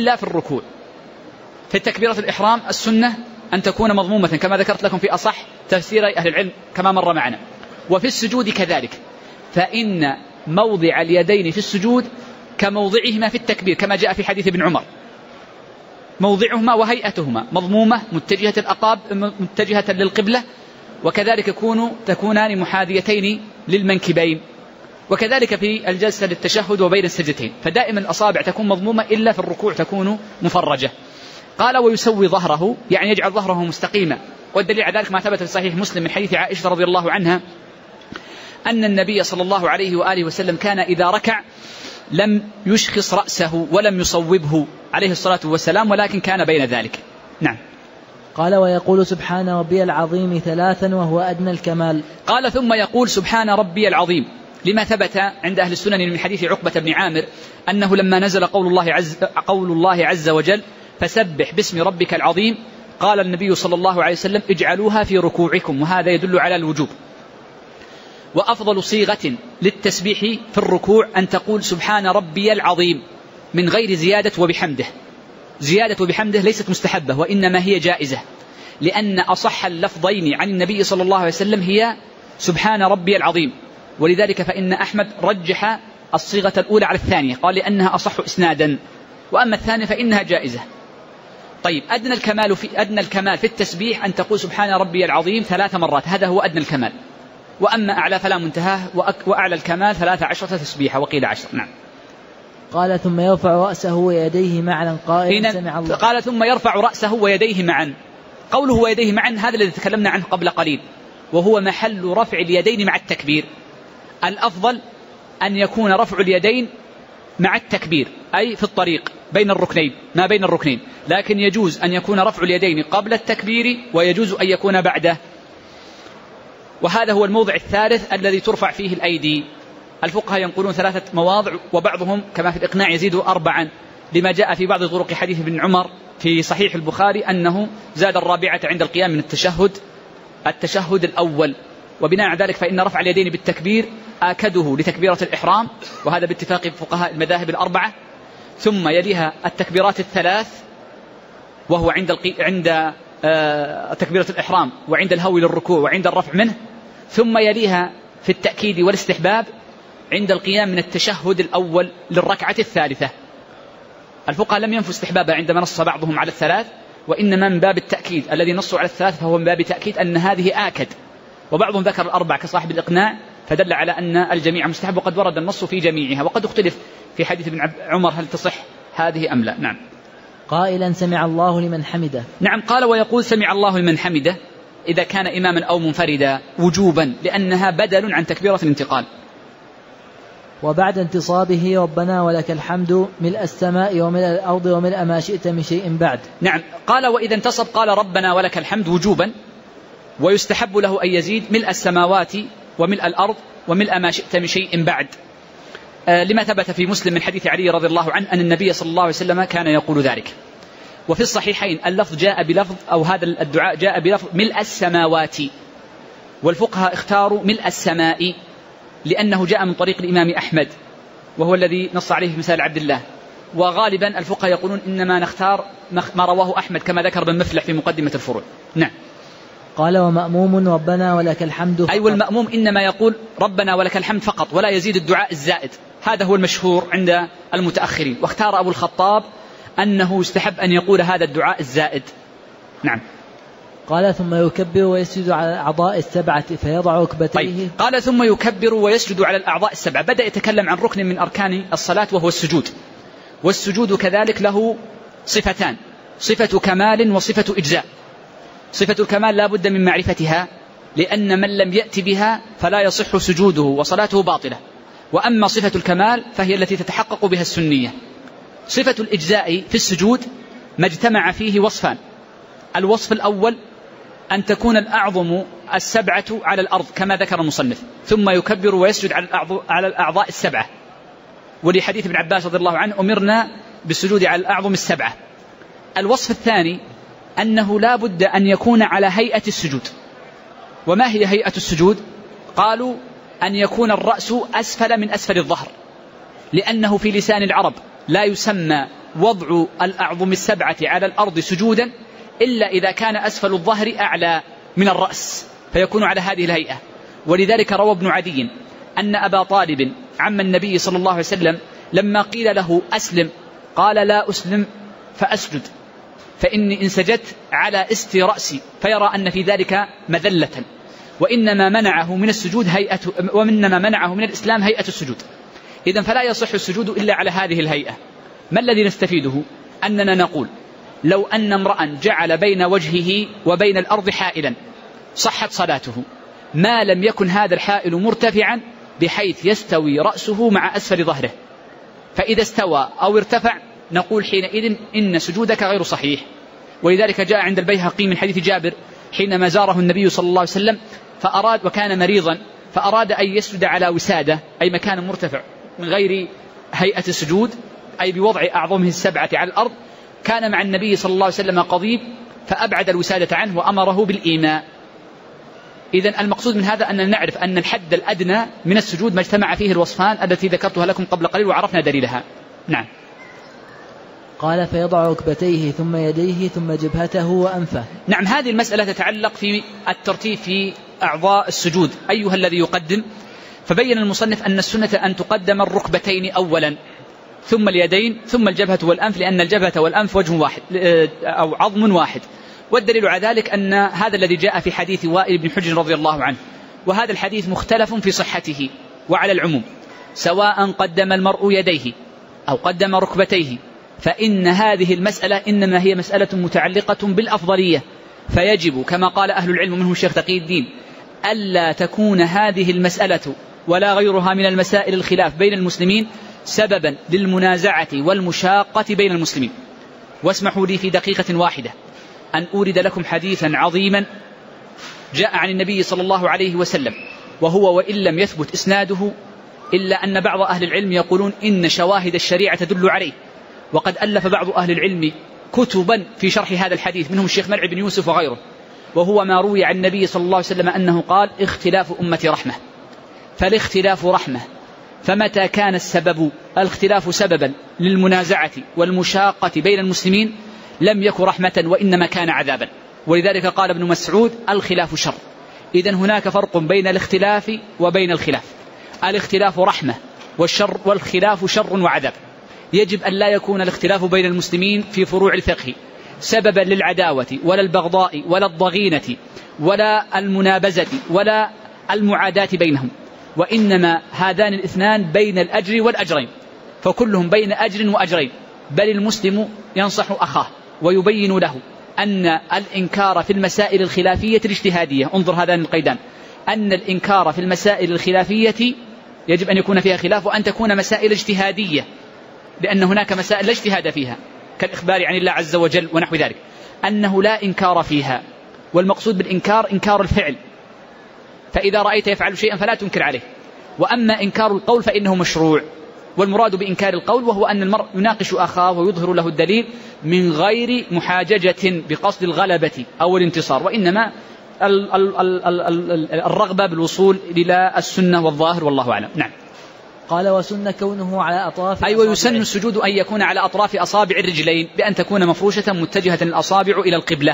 في تكبيرة الإحرام السنة أن تكون مضمومة كما ذكرت لكم في أصح تفسير أهل العلم كما مر معنا. وفي السجود كذلك، فإن موضع اليدين في السجود كموضعهما في التكبير كما جاء في حديث ابن عمر، موضعهما وهيئتهما مضمومة متجهة الأقاب متجهة للقبلة، وكذلك تكونان محاذيتين للمنكبين، وكذلك في الجلسة للتشهد وبين السجدتين، فدائما الأصابع تكون مضمومة إلا في الركوع تكون مفرجة. قال ويسوي ظهره، يعني يجعل ظهره مستقيما. والدليل على ذلك ما ثبت في صحيح مسلم من حديث عائشة رضي الله عنها أن النبي صلى الله عليه وآله وسلم كان إذا ركع لم يشخص رأسه ولم يصوبه عليه الصلاة والسلام، ولكن كان بين ذلك. نعم. قال ويقول سبحان ربي العظيم 3 وهو أدنى الكمال. قال ثم يقول سبحان ربي العظيم، لما ثبت عند أهل السنن من حديث عقبة بن عامر أنه لما نزل قول الله عز وجل فسبح باسم ربك العظيم، قال النبي صلى الله عليه وسلم اجعلوها في ركوعكم، وهذا يدل على الوجوب. وأفضل صيغة للتسبيح في الركوع أن تقول سبحان ربي العظيم من غير زيادة وبحمده. زيادة وبحمده ليست مستحبة وإنما هي جائزة، لأن أصح اللفظين عن النبي صلى الله عليه وسلم هي سبحان ربي العظيم، ولذلك فإن أحمد رجح الصيغة الأولى على الثانية، قال لأنها أصح إسنادا، وأما الثانية فإنها جائزة. طيب أدنى الكمال في التسبيح أن تقول سبحان ربي العظيم 3 مرات، هذا هو أدنى الكمال. وأما أعلى فلا منتهاه، وأعلى الكمال 13 تسبيحة وقيل 10. نعم. قال ثم يرفع رأسه ويديه معا قائلا سمع الله. قال ثم يرفع رأسه ويديه معا. قوله ويديه معا هذا الذي تكلمنا عنه قبل قليل، وهو محل رفع اليدين مع التكبير. الأفضل أن يكون رفع اليدين مع التكبير، أي في الطريق بين الركنين، ما بين الركنين، لكن يجوز أن يكون رفع اليدين قبل التكبير ويجوز أن يكون بعده. وهذا هو الموضع الثالث الذي ترفع فيه الأيدي. الفقهاء ينقلون 3 مواضع، وبعضهم كما في الإقناع يزيد 4، لما جاء في بعض طرق حديث ابن عمر في صحيح البخاري أنه زاد الرابعة عند القيام من التشهد الأول. وبناء على ذلك فإن رفع اليدين بالتكبير آكده لتكبيرة الإحرام، وهذا باتفاق فقهاء المذاهب ال4، ثم يليها التكبيرات ال3، وهو عند تكبيرة الإحرام وعند الهو للركوع وعند الرفع منه، ثم يليها في التأكيد والاستحباب عند القيام من التشهد الأول للركعة الثالثة. الفقهاء لم ينفوا استحبابها عندما نص بعضهم على 3، وإنما من باب التأكيد الذي نصوا على 3 فهو من باب تأكيد أن هذه آكد، وبعضهم ذكر 4 كصاحب الإقناع، فدل على أن الجميع مستحب، وقد ورد النص في جميعها، وقد اختلف في حديث ابن عمر هل تصح هذه أم لا. نعم. قائلا سمع الله لمن حمده. نعم. قال ويقول سمع الله لمن حمده إذا كان إماما أو منفردا وجوبا، لأنها بدل عن تكبيرة الانتقال. وبعد انتصابه ربنا ولك الحمد ملء السماء وملء الأرض وملء ما شئت من شيء بعد. نعم. قال وإذا انتصب قال ربنا ولك الحمد وجوبا، ويستحب له أن يزيد ملء السماوات وملء الأرض وملء ما شئت من شيء بعد، لما ثبت في مسلم من حديث علي رضي الله عنه أن النبي صلى الله عليه وسلم كان يقول ذلك. وفي الصحيحين اللفظ جاء بلفظ، أو هذا الدعاء جاء بلفظ ملء السماوات، والفقهاء اختاروا ملء السماء لأنه جاء من طريق الإمام أحمد، وهو الذي نص عليه في مثال عبد الله. وغالبا الفقهاء يقولون إنما نختار ما رواه أحمد كما ذكر ابن مفلح في مقدمة الفروع. نعم. قال ومأموم ربنا ولك الحمد فقط. أي والمأموم إنما يقول ربنا ولك الحمد فقط، ولا يزيد الدعاء الزائد، هذا هو المشهور عند المتأخرين. واختار أبو الخطاب أنه يستحب أن يقول هذا الدعاء الزائد. نعم. قال ثم يكبر ويسجد على الأعضاء السبعة فيضع ركبتيه. طيب. قال ثم يكبر ويسجد على الأعضاء السبعة، بدأ يتكلم عن ركن من أركان الصلاة وهو السجود، والسجود كذلك له صفتان، صفة كمال وصفة إجزاء. صفة الكمال لا بد من معرفتها، لأن من لم يأتي بها فلا يصح سجوده وصلاته باطلة. وأما صفة الكمال فهي التي تتحقق بها السنية. صفة الإجزاء في السجود ما اجتمع فيه وصفان. الوصف الأول أن تكون الأعظم السبعة على الأرض كما ذكر المصنف، ثم يكبر ويسجد على الأعضاء السبعة، ولحديث ابن عباس رضي الله عنه أمرنا بالسجود على الأعظم السبعة. الوصف الثاني أنه لا بد أن يكون على هيئة السجود. وما هي هيئة السجود؟ قالوا أن يكون الرأس أسفل من أسفل الظهر، لأنه في لسان العرب لا يسمى وضع الأعظم السبعة على الأرض سجودا إلا إذا كان أسفل الظهر أعلى من الرأس، فيكون على هذه الهيئة. ولذلك روى ابن عدي أن أبا طالب عم النبي صلى الله عليه وسلم لما قيل له أسلم قال لا أسلم فأسجد، فإني إن سجدت على استي رأسي، فيرى أن في ذلك مذلة، وإنما منعه من السجود وإنما منعه من الإسلام هيئة السجود. إذن فلا يصح السجود إلا على هذه الهيئة. ما الذي نستفيده؟ أننا نقول لو أن امرأ جعل بين وجهه وبين الأرض حائلا صحت صلاته، ما لم يكن هذا الحائل مرتفعا بحيث يستوي رأسه مع أسفل ظهره، فإذا استوى أو ارتفع نقول حينئذ إن سجودك غير صحيح. ولذلك جاء عند البيهقي من حديث جابر حينما زاره النبي صلى الله عليه وسلم وكان مريضا فأراد أن يسجد على وسادة، أي مكان مرتفع من غير هيئة السجود، أي بوضع أعظمه السبعة على الأرض، كان مع النبي صلى الله عليه وسلم قضيب فأبعد الوسادة عنه وأمره بالإيماء. إذن المقصود من هذا أن نعرف أن الحد الأدنى من السجود ما اجتمع فيه الوصفان التي ذكرتها لكم قبل قليل وعرفنا دليلها. نعم. قال فيضع ركبتيه ثم يديه ثم جبهته وأنفه. نعم. هذه المسألة تتعلق في الترتيب في أعضاء السجود، أيها الذي يقدم. فبين المصنف أن السنة أن تقدم الركبتين أولا، ثم اليدين ثم الجبهة والأنف، لأن الجبهة والأنف وجه واحد أو عظم واحد. والدليل على ذلك أن هذا الذي جاء في حديث وائل بن حجر رضي الله عنه، وهذا الحديث مختلف في صحته وعلى العموم، سواء قدم المرء يديه أو قدم ركبتيه، فإن هذه المسألة إنما هي مسألة متعلقة بالأفضلية، فيجب كما قال أهل العلم منهم الشيخ تقي الدين ألا تكون هذه المسألة ولا غيرها من المسائل الخلاف بين المسلمين سببا للمنازعة والمشاقة بين المسلمين. واسمحوا لي في دقيقة واحدة أن أورد لكم حديثا عظيما جاء عن النبي صلى الله عليه وسلم، وهو وإن لم يثبت إسناده إلا أن بعض أهل العلم يقولون إن شواهد الشريعة تدل عليه، وقد ألف بعض أهل العلم كتبا في شرح هذا الحديث منهم الشيخ مرعي بن يوسف وغيره، وهو ما روي عن النبي صلى الله عليه وسلم أنه قال: اختلاف أمتي رحمة، فالاختلاف رحمة، فمتى كان الاختلاف سببا للمنازعة والمشاقة بين المسلمين لم يكن رحمة وإنما كان عذابا. ولذلك قال ابن مسعود: الخلاف شر. إذن هناك فرق بين الاختلاف وبين الخلاف. الاختلاف رحمة والخلاف شر وعذاب. يجب أن لا يكون الاختلاف بين المسلمين في فروع الفقه سببا للعداوة ولا البغضاء ولا الضغينة ولا المنابزة ولا المعاداة بينهم، وإنما هذان الاثنان بين الأجر والأجرين، فكلهم بين أجر وأجرين. بل المسلم ينصح أخاه ويبين له أن الإنكار في المسائل الخلافية الاجتهادية، انظر هذان القيدان، أن الإنكار في المسائل الخلافية يجب أن يكون فيها خلاف وأن تكون مسائل اجتهادية، لأن هناك مسائل لا اجتهاد فيها كالإخبار عن الله عز وجل ونحو ذلك، أنه لا إنكار فيها، والمقصود بالإنكار إنكار الفعل، فإذا رأيت يفعل شيئا فلا تنكر عليه. وأما إنكار القول فإنه مشروع، والمراد بإنكار القول وهو أن المرء يناقش أخاه ويظهر له الدليل من غير محاججة بقصد الغلبة أو الانتصار، وإنما الرغبة بالوصول إلى السنة والظاهر، والله أعلم. نعم. قال: وسن كونه على أطراف أيوة، يسن السجود أن يكون على أطراف أصابع الرجلين بأن تكون مفروشة متجهة الأصابع إلى القبلة.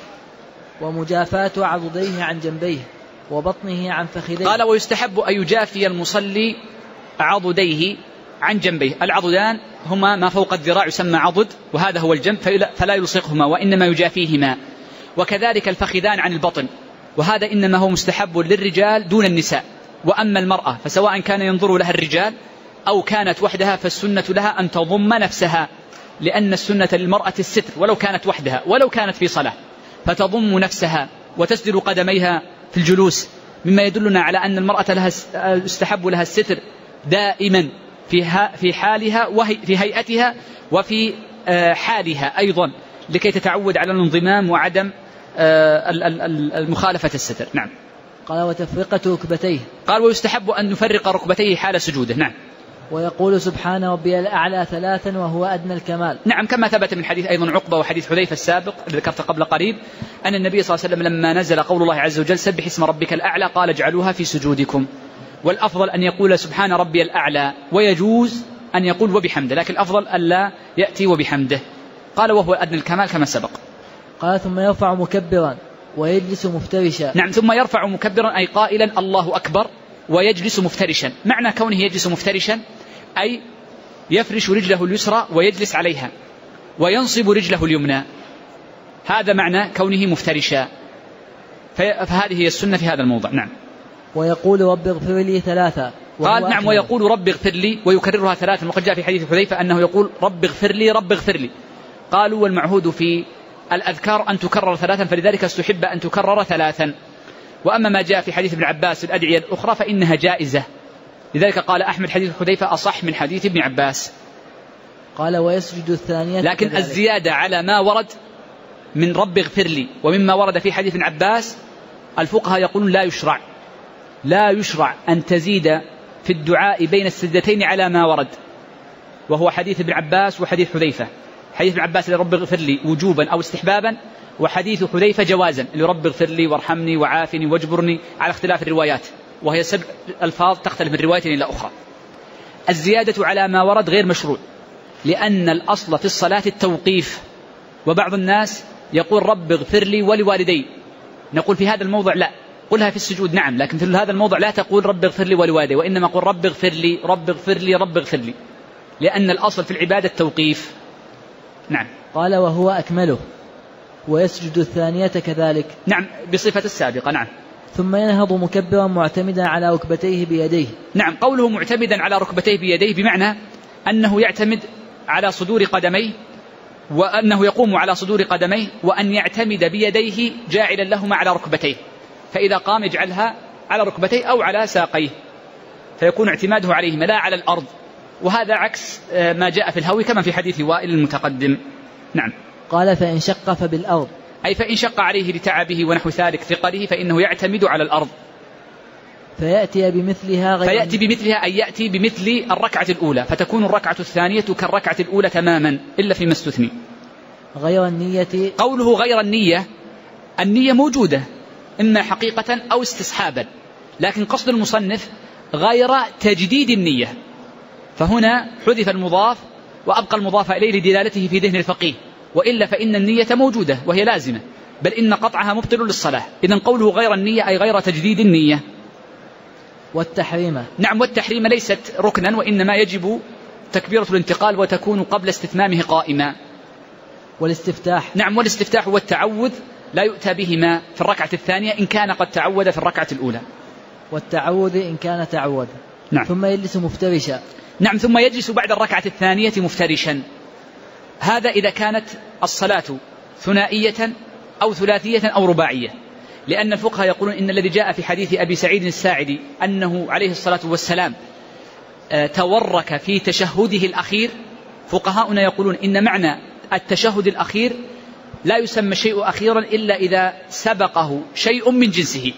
ومجافاة عضديه عن جنبيه وبطنه عن فخذيه. قال: ويستحب أن يجافي المصلي عضديه عن جنبيه. العضدان هما ما فوق الذراع يسمى عضد، وهذا هو الجنب، فلا يلصقهما وإنما يجافيهما. وكذلك الفخذان عن البطن، وهذا إنما هو مستحب للرجال دون النساء. وأما المرأة فسواء كان ينظر لها الرجال أو كانت وحدها فالسنة لها أن تضم نفسها، لأن السنة للمرأة الستر ولو كانت وحدها ولو كانت في صلاة، فتضم نفسها وتسدل قدميها في الجلوس، مما يدلنا على أن المرأة يستحب لها الستر دائما في حالها وفي هيئتها وفي حالها أيضا، لكي تتعود على الانضمام وعدم المخالفة الستر. نعم. قال: وتفرقة ركبتيه. قال: ويستحب أن نفرق ركبتيه حال سجوده. نعم. ويقول: سبحان ربي الأعلى 3 وهو أدنى الكمال. نعم، كما ثبت من حديث أيضا عقبة وحديث حذيفة السابق الذي ذكرت قبل قريب أن النبي صلى الله عليه وسلم لما نزل قول الله عز وجل: سبح اسم ربك الأعلى، قال: اجعلوها في سجودكم. والأفضل أن يقول سبحان ربي الأعلى، ويجوز أن يقول وبحمده، لكن الأفضل ألا يأتي وبحمده. قال: وهو أدنى الكمال كما سبق. قال: ثم يرفع مكبرا ويجلس مفترشا. نعم، ثم يرفع مكبرا أي قائلا الله أكبر، ويجلس مفترشا. معنى كونه يجلس مفترشا أي يفرش رجله اليسرى ويجلس عليها وينصب رجله اليمنى، هذا معنى كونه مفترشا، فهذه هي السنة في هذا الموضع. نعم. ويقول: رب اغفر لي 3. قال: نعم، ويقول رب اغفر لي، ويكررها 3، وقد جاء في حديث حذيفة أنه يقول رب اغفر لي رب اغفر لي. قالوا: والمعهود في الأذكار أن تكرر 3، فلذلك استحب أن تكرر 3. وأما ما جاء في حديث ابن عباس الأدعية الأخرى فإنها جائزة، لذلك قال أحمد حديث حذيفة أصح من حديث ابن عباس. قال: ويسجد الثانية. لكن الزيادة على ما ورد من رب اغفر لي ومما ورد في حديث ابن عباس، الفقهاء يقولون لا يشرع أن تزيد في الدعاء بين السجدتين على ما ورد، وهو حديث ابن عباس وحديث حذيفة. حديث ابن عباس لرب اغفر لي وجوبا أو استحبابا، وحديث حذيفة جوازا لرب اغفر لي وارحمني وعافني واجبرني، على اختلاف الروايات، وهي 7 ألفاظ تختلف من رواية إلى أخرى. الزيادة على ما ورد غير مشروع، لأن الأصل في الصلاة التوقيف، وبعض الناس يقول رب اغفر لي ولوالدي، نقول في هذا الموضع لا، قلها في السجود نعم، لكن في هذا الموضع لا تقول رب اغفر لي ولوالدي، وإنما قل رب اغفر لي رب اغفر لي رب اغفر لي. لأن الأصل في العبادة التوقيف. نعم. قال وهو أكمله، ويسجد الثانية كذلك. نعم بصفة السابقة. نعم. ثم ينهض مكبرا معتمدا على ركبتيه بيديه. نعم قوله معتمدا على ركبتيه بيديه بمعنى أنه يعتمد على صدور قدميه، وأنه يقوم على صدور قدميه، وأن يعتمد بيديه جاعلا لهما على ركبتيه، فإذا قام يجعلها على ركبتيه أو على ساقيه، فيكون اعتماده عليهما لا على الأرض، وهذا عكس ما جاء في الهوي كما في حديث وائل المتقدم. نعم. قال فإن شق فبالأرض، أي فإن شق عليه لتعبه ونحو ذلك ثقله فإنه يعتمد على الأرض. فيأتي بمثلها أي يأتي بمثل الركعة الأولى، فتكون الركعة الثانية كالركعة الأولى تماما إلا فيما استثني. غير النية. قوله غير النية، النية موجودة إما حقيقة أو استصحابا، لكن قصد المصنف غير تجديد النية، فهنا حذف المضاف وأبقى المضاف إليه لدلالته في ذهن الفقيه، وإلا فإن النية موجودة وهي لازمة، بل إن قطعها مبطل للصلاة. إذن قوله غير النية أي غير تجديد النية. والتحريم. نعم والتحريم ليست ركنا، وإنما يجب تكبيرة الانتقال وتكون قبل استتمامه قائما. والاستفتاح. نعم والاستفتاح والتعوذ لا يؤتى بهما في الركعة الثانية إن كان قد تعود في الركعة الأولى. والتعوذ إن كان تعود. نعم. ثم يجلس مفترشا. نعم ثم يجلس بعد الركعة الثانية مفترشا. هذا إذا كانت الصلاة ثنائية أو ثلاثية أو رباعية، لأن الفقهاء يقولون إن الذي جاء في حديث أبي سعيد الساعدي أنه عليه الصلاة والسلام تورك في تشهده الأخير، فقهاؤنا يقولون إن معنى التشهد الأخير لا يسمى شيء أخيرا إلا إذا سبقه شيء من جنسه،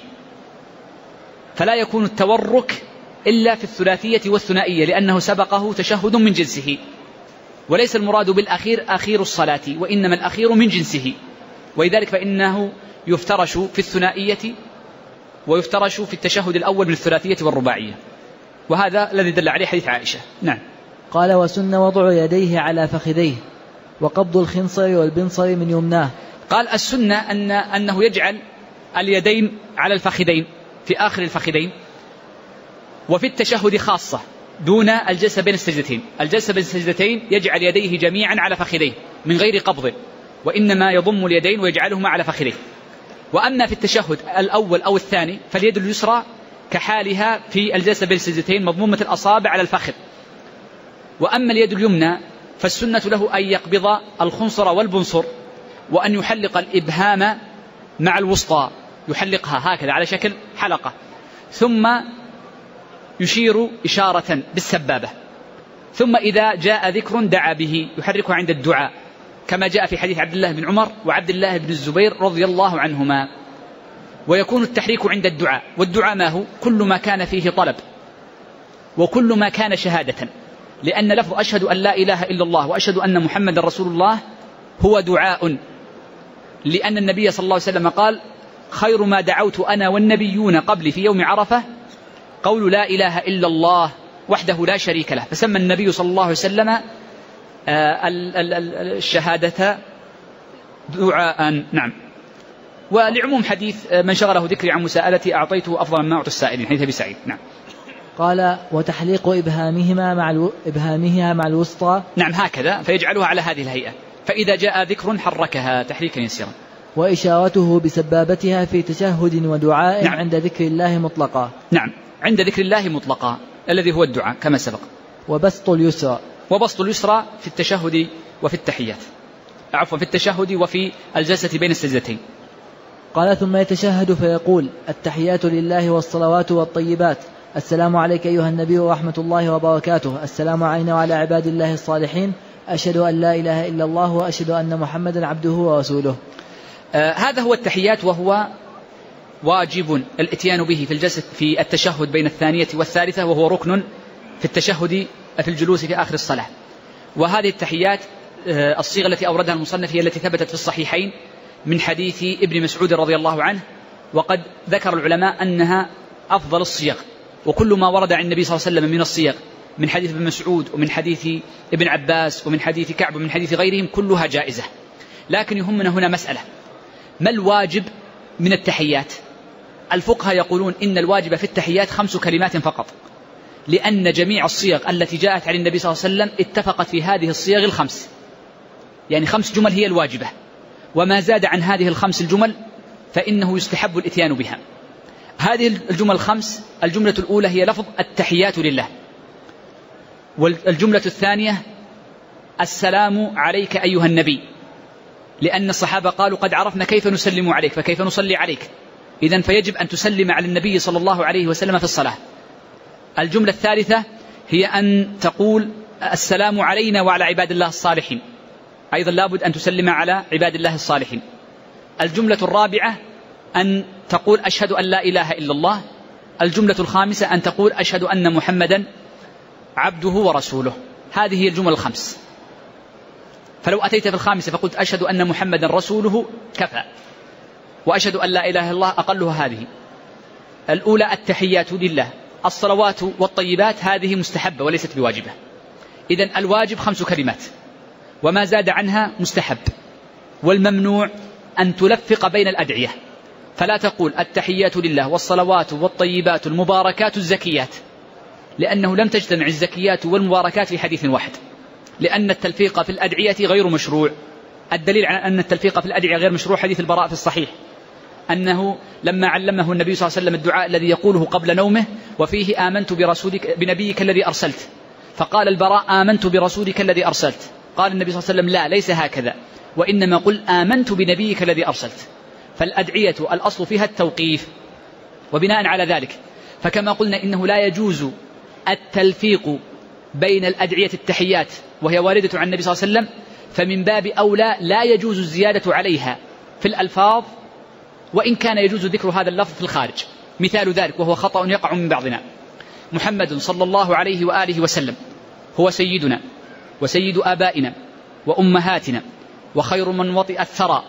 فلا يكون التورك إلا في الثلاثية والثنائية لأنه سبقه تشهد من جنسه، وليس المراد بالأخير أخير الصلاة، وإنما الأخير من جنسه، ولذلك فإنه يفترش في الثنائية ويفترش في التشهد الأول من الثلاثية والرباعية، وهذا الذي دل عليه حديث عائشة. نعم. قال وسن وضع يديه على فخذيه وقبض الخنصر والبنصر من يمناه. قال السنة أنه يجعل اليدين على الفخذين في آخر الفخذين، وفي التشهد خاصة دون الجلسة بين السجدتين. الجلسة بين السجدتين يجعل يديه جميعا على فخذيه من غير قبض، وإنما يضم اليدين ويجعلهما على فخذيه. وأما في التشهد الأول أو الثاني فاليد اليسرى كحالها في الجلسة بين السجدتين مضمومة الأصابع على الفخذ، وأما اليد اليمنى فالسنة له أن يقبض الخنصر والبنصر، وأن يحلق الإبهام مع الوسطى، يحلقها هكذا على شكل حلقة، ثم يشير إشارة بالسبابة، ثم إذا جاء ذكر دعا به يحركه عند الدعاء، كما جاء في حديث عبد الله بن عمر وعبد الله بن الزبير رضي الله عنهما. ويكون التحريك عند الدعاء، والدعاء ما هو؟ كل ما كان فيه طلب وكل ما كان شهادة، لأن لفظ أشهد أن لا إله إلا الله وأشهد أن محمد رسول الله هو دعاء، لأن النبي صلى الله عليه وسلم قال خير ما دعوت أنا والنبيون قبل في يوم عرفة قول لا إله إلا الله وحده لا شريك له، فسمى النبي صلى الله عليه وسلم الشهادة دعاء. نعم. ولعموم حديث من شغله ذكري عن مساءلتي أعطيته أفضل ما أعطي السائلين، حديث أبي سعيد. نعم. قال وتحليق إبهامها مع الوسطى. نعم هكذا، فيجعلها على هذه الهيئة، فإذا جاء ذكر حركها تحريكا يسيرا. وإشارته بسبابتها في تشهد ودعاء. نعم. عند ذكر الله مطلقا. نعم عند ذكر الله مطلقا الذي هو الدعاء كما سبق. وبسط اليسرى في التشهد وفي التحيات، عفوا في التشهد وفي الجلسة بين السجدتين. قال ثم يتشهد فيقول التحيات لله والصلوات والطيبات، السلام عليك أيها النبي ورحمة الله وبركاته، السلام علينا وعلى عباد الله الصالحين، أشهد أن لا إله إلا الله وأشهد أن محمدا عبده ورسوله. هذا هو التحيات، وهو واجب الاتيان به في الجلسة في التشهد بين الثانية والثالثة، وهو ركن في التشهد في الجلوس في آخر الصلاة. وهذه التحيات الصيغة التي أوردها المصنف هي التي ثبتت في الصحيحين من حديث ابن مسعود رضي الله عنه، وقد ذكر العلماء أنها أفضل الصيغ، وكل ما ورد عن النبي صلى الله عليه وسلم من الصيغ من حديث ابن مسعود ومن حديث ابن عباس ومن حديث كعب ومن حديث غيرهم كلها جائزة. لكن يهمنا هنا مسألة، ما الواجب من التحيات؟ الفقهاء يقولون إن الواجب في التحيات 5 كلمات فقط، لأن جميع الصيغ التي جاءت عن النبي صلى الله عليه وسلم اتفقت في هذه الصيغ الخمس، يعني 5 جمل هي الواجبة، وما زاد عن هذه ال5 الجمل فإنه يستحب الإتيان بها. هذه الجمل 5، الجملة الأولى هي لفظ التحيات لله، والجملة الثانية السلام عليك أيها النبي، لأن الصحابة قالوا قد عرفنا كيف نسلم عليك فكيف نصلي عليك، إذن فيجب أن تسلم على النبي صلى الله عليه وسلم في الصلاة. الجملة الثالثة هي أن تقول السلام علينا وعلى عباد الله الصالحين، أيضا لابد أن تسلم على عباد الله الصالحين. الجملة الرابعة أن تقول أشهد أن لا إله إلا الله. الجملة الخامسة أن تقول أشهد أن محمدا عبده ورسوله. هذه هي الجمل ال5. فلو أتيت في الخامسة فقلت أشهد أن محمدا رسوله كفى، وأشهد أن لا إله إلا الله أقلها هذه. الأولى التحيات لله، الصلوات والطيبات هذه مستحبة وليست بواجبة. إذن الواجب 5 كلمات، وما زاد عنها مستحب. والممنوع أن تلفق بين الأدعية، فلا تقول التحيات لله والصلوات والطيبات المباركات الزكيات، لأنه لم تجتمع الزكيات والمباركات في حديث واحد، لأن التلفيق في الأدعية غير مشروع. الدليل على أن التلفيق في الأدعية غير مشروع حديث البراء في الصحيح، أنه لما علمه النبي صلى الله عليه وسلم الدعاء الذي يقوله قبل نومه وفيه آمنت بنبيك الذي أرسلت، فقال البراء آمنت برسولك الذي أرسلت، قال النبي صلى الله عليه وسلم لا ليس هكذا، وإنما قل آمنت بنبيك الذي أرسلت. فالأدعية الأصل فيها التوقيف. وبناء على ذلك فكما قلنا إنه لا يجوز التلفيق بين الأدعية التحيات وهي واردة عن النبي صلى الله عليه وسلم، فمن باب أولى لا يجوز الزيادة عليها في الألفاظ، وإن كان يجوز ذكر هذا اللفظ في الخارج. مثال ذلك وهو خطأ يقع من بعضنا: محمد صلى الله عليه وآله وسلم هو سيدنا وسيد آبائنا وأمهاتنا وخير من وطئ الثرى،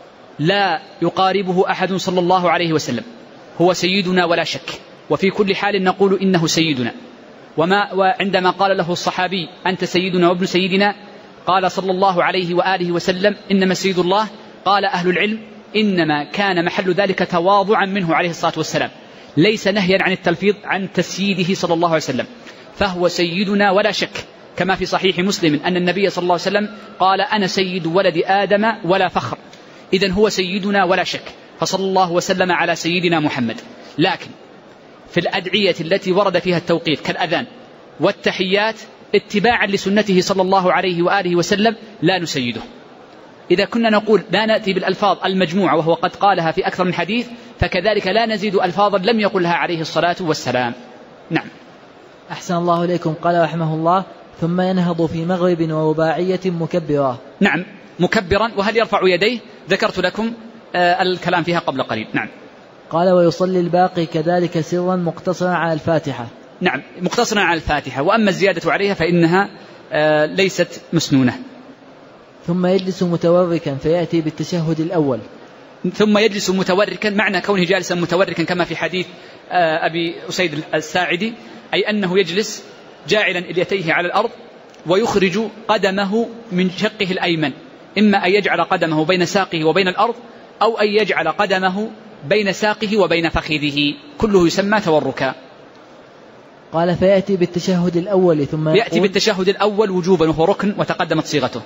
لا يقاربه أحد صلى الله عليه وسلم، هو سيدنا ولا شك، وفي كل حال نقول إنه سيدنا. وعندما قال له الصحابي أنت سيدنا وابن سيدنا، قال صلى الله عليه وآله وسلم إنما سيد الله. قال أهل العلم إنما كان محل ذلك تواضعا منه عليه الصلاة والسلام، ليس نهيا عن التلفيظ عن تسييده صلى الله عليه وسلم، فهو سيدنا ولا شك، كما في صحيح مسلم أن النبي صلى الله عليه وسلم قال أنا سيد ولد آدم ولا فخر. إذن هو سيدنا ولا شك، فصلى الله وسلم على سيدنا محمد. لكن في الأدعية التي ورد فيها التوقيف كالأذان والتحيات اتباعا لسنته صلى الله عليه وآله وسلم لا نسيده. إذا كنا نقول لا نأتي بالألفاظ المجموعة وهو قد قالها في أكثر من حديث، فكذلك لا نزيد ألفاظا لم يقلها عليه الصلاة والسلام. نعم. أحسن الله إليكم. قال رحمه الله: ثم ينهض في مغرب ورباعية مكبرا. نعم مكبرا. وهل يرفع يديه؟ ذكرت لكم الكلام فيها قبل قليل. نعم. قال: ويصلي الباقي كذلك سرا مقتصرا على الفاتحة. نعم مقتصرا على الفاتحة، وأما الزيادة عليها فإنها ليست مسنونة. ثم يجلس متوركا فيأتي بالتشهد الأول. ثم يجلس متوركا، معنى كونه جالسا متوركا كما في حديث أبي أسيد الساعدي، أي أنه يجلس جاعلا إليتيه على الأرض ويخرج قدمه من شقه الأيمن، إما أن يجعل قدمه بين ساقه وبين الأرض، أو أن يجعل قدمه بين ساقه وبين فخذه، كله يسمى توركا. قال: فيأتي بالتشهد الأول ثم يأتي بالتشهد الأول وجوبا وهو ركن وتقدمت صيغته.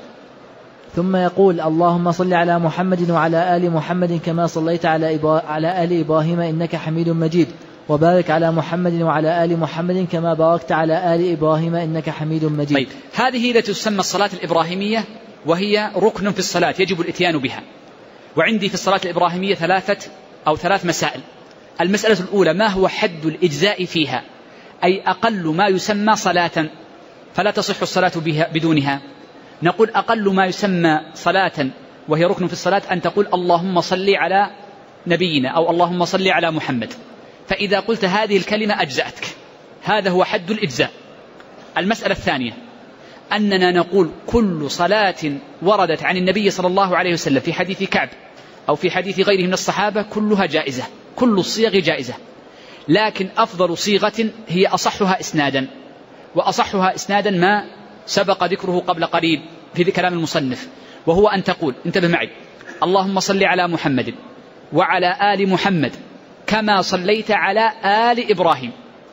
ثم يقول: اللهم صل على محمد وعلى آل محمد كما صليت على آل إبراهيم إنك حميد مجيد، وبارك على محمد وعلى آل محمد كما باركت على آل إبراهيم إنك حميد مجيد. طيب. هذه التي تسمى الصلاة الإبراهيمية، وهي ركن في الصلاة يجب الإتيان بها. وعندي في الصلاة الإبراهيمية ثلاث مسائل. المسألة الأولى: ما هو حد الإجزاء فيها، أي أقل ما يسمى صلاة فلا تصح الصلاة بدونها. نقول أقل ما يسمى صلاة وهي ركن في الصلاة أن تقول اللهم صل على نبينا أو اللهم صل على محمد، فإذا قلت هذه الكلمة أجزأتك، هذا هو حد الإجزاء. المسألة الثانية أننا نقول كل صلاة وردت عن النبي صلى الله عليه وسلم في حديث كعب أو في حديث غيره من الصحابة كلها جائزة، كل الصيغ جائزة، لكن أفضل صيغة هي أصحها إسنادا، وأصحها إسنادا ما سبق ذكره قبل قليل في كلام المصنف، وهو أن تقول، انتبه معي، اللهم صل على محمد وعلى آل محمد كما صليت على آل إبراهيم.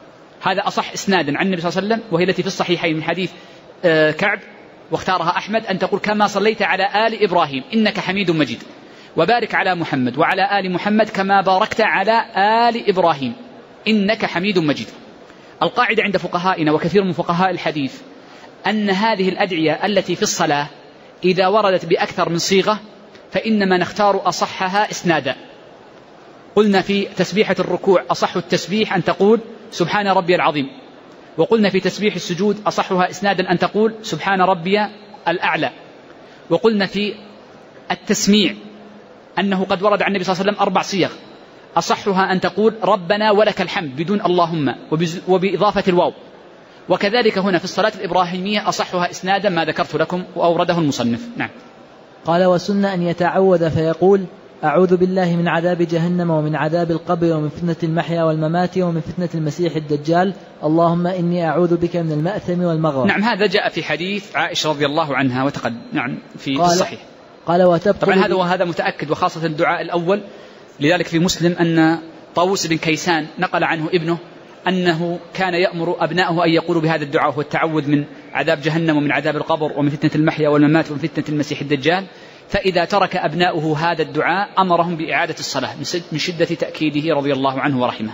هذا أصح إسنادا عن النبي صلى الله عليه وسلم، وهي التي في الصحيحين من حديث كعب واختارها أحمد، أن تقول كما صليت على آل إبراهيم إنك حميد مجيد، وبارك على محمد وعلى آل محمد كما باركت على آل إبراهيم إنك حميد مجيد. القاعدة عند فقهائنا وكثير من فقهاء الحديث أن هذه الأدعية التي في الصلاة إذا وردت بأكثر من صيغة فإنما نختار أصحها إسنادا. قلنا في تسبيحة الركوع أصح التسبيح أن تقول سبحان ربي العظيم، وقلنا في تسبيح السجود أصحها إسنادا أن تقول سبحان ربي الأعلى، وقلنا في التسميع أنه قد ورد عن النبي صلى الله عليه وسلم 4 صيغ أصحها أن تقول ربنا ولك الحمد بدون اللهم وبإضافة الواو. وكذلك هنا في الصلاة الإبراهيمية أصحها إسنادا ما ذكرت لكم وأورده المصنف. نعم. قال وسن أن يتعوذ فيقول أعوذ بالله من عذاب جهنم ومن عذاب القبر ومن فتنة المحيا والممات ومن فتنة المسيح الدجال اللهم إني أعوذ بك من المأثم والمغرم. نعم، هذا جاء في حديث عائشة رضي الله عنها وتقدم نعم في الصحيح. قال وتبطل طبعا هذا متأكد، وخاصة الدعاء الأول، لذلك في مسلم أن طاووس بن كيسان نقل عنه ابنه أنه كان يأمر أبنائه أن يقولوا بهذا الدعاء، هو التعوذ من عذاب جهنم ومن عذاب القبر ومن فتنة المحيا والممات ومن فتنة المسيح الدجال، فإذا ترك أبناؤه هذا الدعاء أمرهم بإعادة الصلاة من شدة تأكيده رضي الله عنه ورحمه.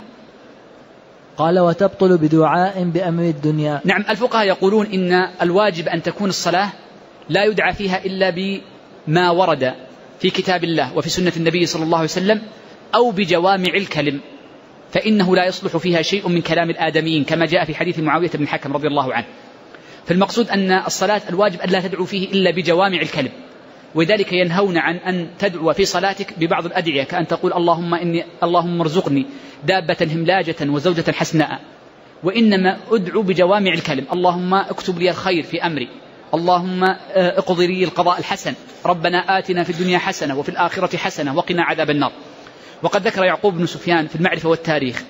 قال وتبطل بدعاء بأمر الدنيا. نعم، الفقهاء يقولون إن الواجب أن تكون الصلاة لا يدعى فيها إلا بما ورد في كتاب الله وفي سنة النبي صلى الله عليه وسلم أو بجوامع الكلم، فإنه لا يصلح فيها شيء من كلام الآدميين كما جاء في حديث معاوية بن الحكم رضي الله عنه. فالمقصود أن الصلاة الواجب أن لا تدعو فيه إلا بجوامع الكلم، وذلك ينهون عن أن تدعو في صلاتك ببعض الأدعية كأن تقول اللهم ارزقني دابة هملاجة وزوجة حسناء، وإنما أدعو بجوامع الكلم. اللهم اكتب لي الخير في أمري، اللهم اقضي لي القضاء الحسن، ربنا آتنا في الدنيا حسنة وفي الآخرة حسنة وقنا عذاب النار. وقد ذكر يعقوب بن سفيان في المعرفة والتاريخ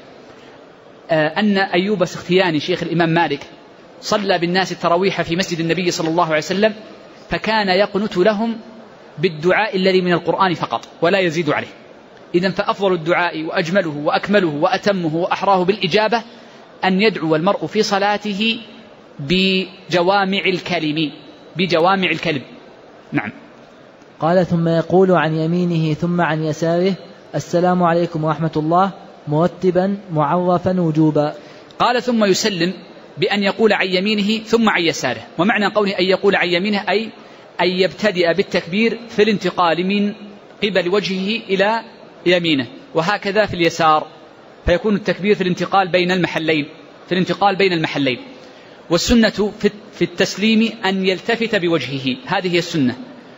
أن أيوب السختياني شيخ الإمام مالك صلى بالناس التراويح في مسجد النبي صلى الله عليه وسلم، فكان يقنت لهم بالدعاء الذي من القرآن فقط ولا يزيد عليه. إذن فأفضل الدعاء وأجمله وأكمله وأتمه وأحراه بالإجابة أن يدعو المرء في صلاته بجوامع الكلم. نعم. قال ثم يقول عن يمينه ثم عن يساره السلام عليكم ورحمة الله مرتبا معرفا وجوبا. قال ثم يسلم بأن يقول عن يمينه ثم عن يساره، ومعنى قوله أن يقول عن يمينه أي أن يبتدئ بالتكبير في الانتقال من قبل وجهه إلى يمينه، وهكذا في اليسار، فيكون التكبير في الانتقال بين المحلين. والسنة في التسليم أن يلتفت بوجهه، هذه هي السنة.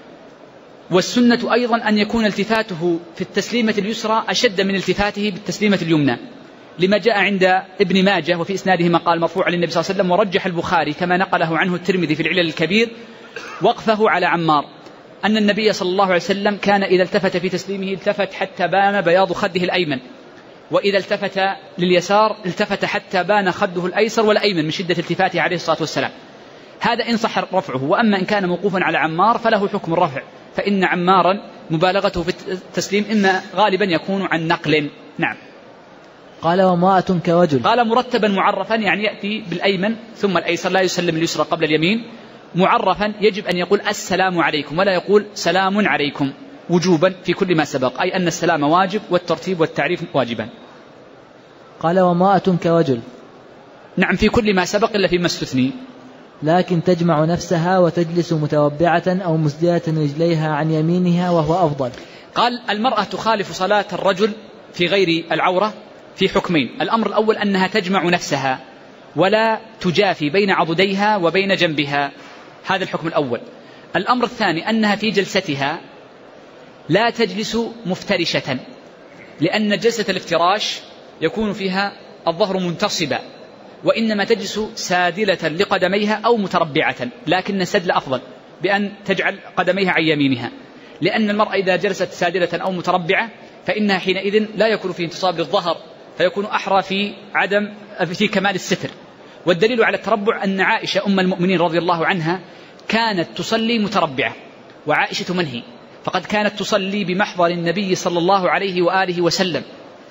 والسنة أيضا أن يكون التفاته في التسليمة اليسرى أشد من التفاته بالتسليمة اليمنى، لما جاء عند ابن ماجه وفي إسناده مقال مرفوع للنبي صلى الله عليه وسلم، ورجح البخاري كما نقله عنه الترمذي في العلل الكبير وقفه على عمار أن النبي صلى الله عليه وسلم كان إذا التفت في تسليمه التفت حتى بان بياض خده الأيمن، وإذا التفت لليسار التفت حتى بان خده الأيسر والأيمن من شدة التفاته عليه الصلاة والسلام. هذا إن صح رفعه، وأما إن كان موقوفا على عمار فله حكم الرفع، فإن عمارا مبالغته في التسليم إما غالبا يكون عن نقل. نعم. قال وامرأة كرجل. قال مرتبا معرفا، يعني يأتي بالأيمن ثم الأيسر، لا يسلم اليسرى قبل اليمين. معرفا يجب أن يقول السلام عليكم ولا يقول سلام عليكم وجوبا في كل ما سبق، أي أن السلام واجب والترتيب والتعريف واجبا. قال وامرأة كرجل. نعم، في كل ما سبق إلا فيما استثني. لكن تجمع نفسها وتجلس متوبعة أو مسدلة رجليها عن يمينها وهو أفضل. قال المرأة تخالف صلاة الرجل في غير العورة في حكمين. الأمر الأول أنها تجمع نفسها ولا تجافي بين عضديها وبين جنبها، هذا الحكم الأول. الأمر الثاني أنها في جلستها لا تجلس مفترشة، لأن جلسة الافتراش يكون فيها الظهر منتصبا، وإنما تجلس سادلة لقدميها أو متربعة، لكن السدل أفضل بأن تجعل قدميها عن يمينها، لأن المرأة إذا جلست سادلة أو متربعة فإنها حينئذ لا يكون في انتصاب للظهر، فيكون أحرى في كمال الستر. والدليل على التربع أن عائشة أم المؤمنين رضي الله عنها كانت تصلي متربعة، وعائشة منهي، فقد كانت تصلي بمحضر النبي صلى الله عليه وآله وسلم،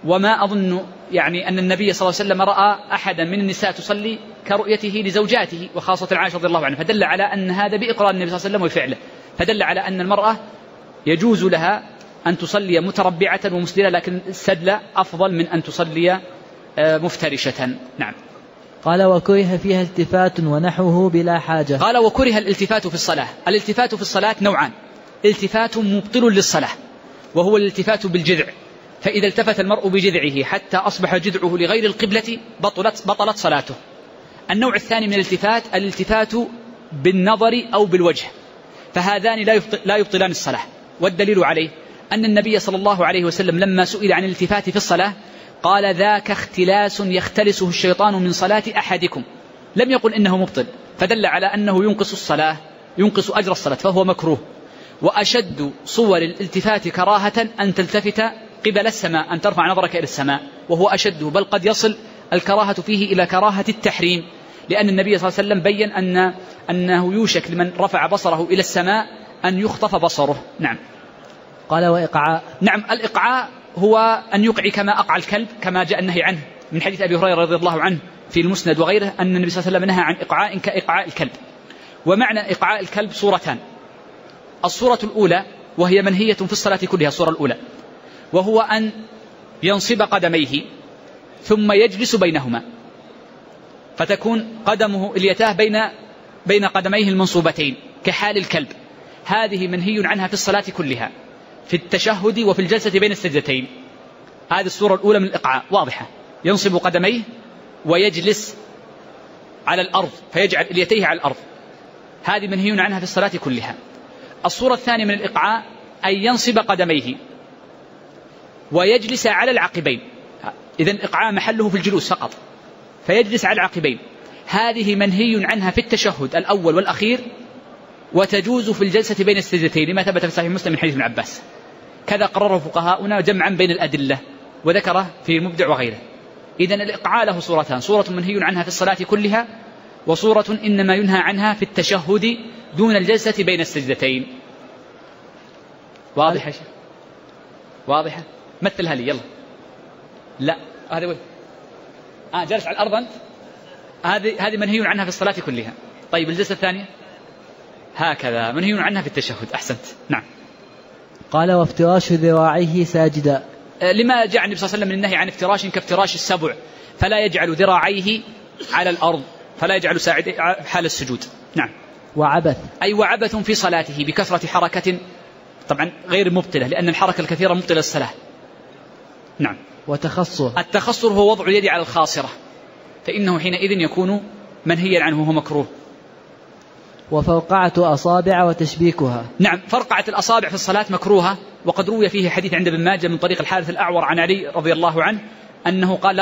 وما أظن يعني أن النبي صلى الله عليه وسلم رأى أحدا من النساء تصلي كرؤيته لزوجاته، وخاصة عائشة رضي الله عنها، فدل على أن هذا بإقرار النبي صلى الله عليه وسلم وفعله، فدل على أن المرأة يجوز لها أن تصلي متربعة ومسدلة، لكن السدلة أفضل من أن تصلي مفترشة. نعم. قال وكره فيها التفات ونحوه بلا حاجة. قال وكره الالتفات في الصلاة. الالتفات في الصلاة نوعان: التفات مبطل للصلاة وهو الالتفات بالجذع، فإذا التفت المرء بجذعه حتى أصبح جذعه لغير القبلة بطلت صلاته. النوع الثاني من الالتفات بالنظر أو بالوجه، فهذان لا يبطلان الصلاة. والدليل عليه أن النبي صلى الله عليه وسلم لما سئل عن الالتفات في الصلاة قال ذاك اختلاس يختلسه الشيطان من صلاة أحدكم، لم يقل إنه مبطل، فدل على أنه ينقص الصلاة، ينقص أجر الصلاة، فهو مكروه. وأشد صور الالتفات كراهة أن تلتفت قبل السماء، أن ترفع نظرك إلى السماء، وهو أشد، بل قد يصل الكراهة فيه إلى كراهة التحريم، لأن النبي صلى الله عليه وسلم بين أنه يوشك لمن رفع بصره إلى السماء أن يخطف بصره. نعم. قال وإقعاء. نعم، الإقعاء هو أن يقعي كما أقعى الكلب، كما جاء النهي عنه من حديث أبي هريرة رضي الله عنه في المسند وغيره، أن النبي صلى الله عليه وسلم نهى عن إقعاء كإقعاء الكلب. ومعنى إقعاء الكلب صورتان: الصورة الأولى وهي منهية في الصلاة كلها، الصورة الأولى وهو أن ينصب قدميه ثم يجلس بينهما، فتكون قدمه اليتاه بين قدميه المنصوبتين كحال الكلب، هذه منهي عنها في الصلاة كلها، في التشهد وفي الجلسة بين السجدتين. هذه الصورة الأولى من الإقعاء واضحة، ينصب قدميه ويجلس على الأرض فيجعل اليتيه على الأرض، هذه منهي عنها في الصلاة كلها. الصورة الثانية من الإقعاء أن ينصب قدميه ويجلس على العقبين، إذن الإقعاء محله في الجلوس فقط، فيجلس على العقبين، هذه منهي عنها في التشهد الأول والأخير، وتجوز في الجلسة بين السجدتين لما ثبت في صحيح مسلم من حديث ابن عباس. كذا قرره فقهاؤنا جمعا بين الأدلة وذكره في المبدع وغيره. إذن الإقعاء له صورتان: صورة منهي عنها في الصلاة كلها، وصورة إنما ينهى عنها في التشهد دون الجلسة بين السجدتين. واضح يا شيخ؟ واضحة؟ مثلها لي يلا. لا هذا وين؟ جالس على الأرض أنت؟ هذه منهي عنها في الصلاة كلها. طيب الجلسة الثانية هكذا منهي عنها في التشهد. أحسنت. نعم. قال وافتراش ذراعيه ساجدا. لما جاء النبي صلى الله عليه وسلم من النهي عن افتراش كافتراش السبع، فلا يجعل ذراعيه على الأرض، فلا يجعل ساعد حال السجود. نعم. وعبث، أي وعبث في صلاته بكثرة حركة، طبعا غير مبطلة لأن الحركة الكثيرة مبطلة الصلاة. نعم. وتخصر، التخصر هو وضع اليد على الخاصرة، فإنه حينئذ يكون منهيا عنه وهو مكروه. وفرقعة أصابع وتشبيكها. نعم، فرقعة الأصابع في الصلاة مكروهة، وقد روي فيه حديث عند ابن ماجه من طريق الحارث الأعور عن علي رضي الله عنه أنه قال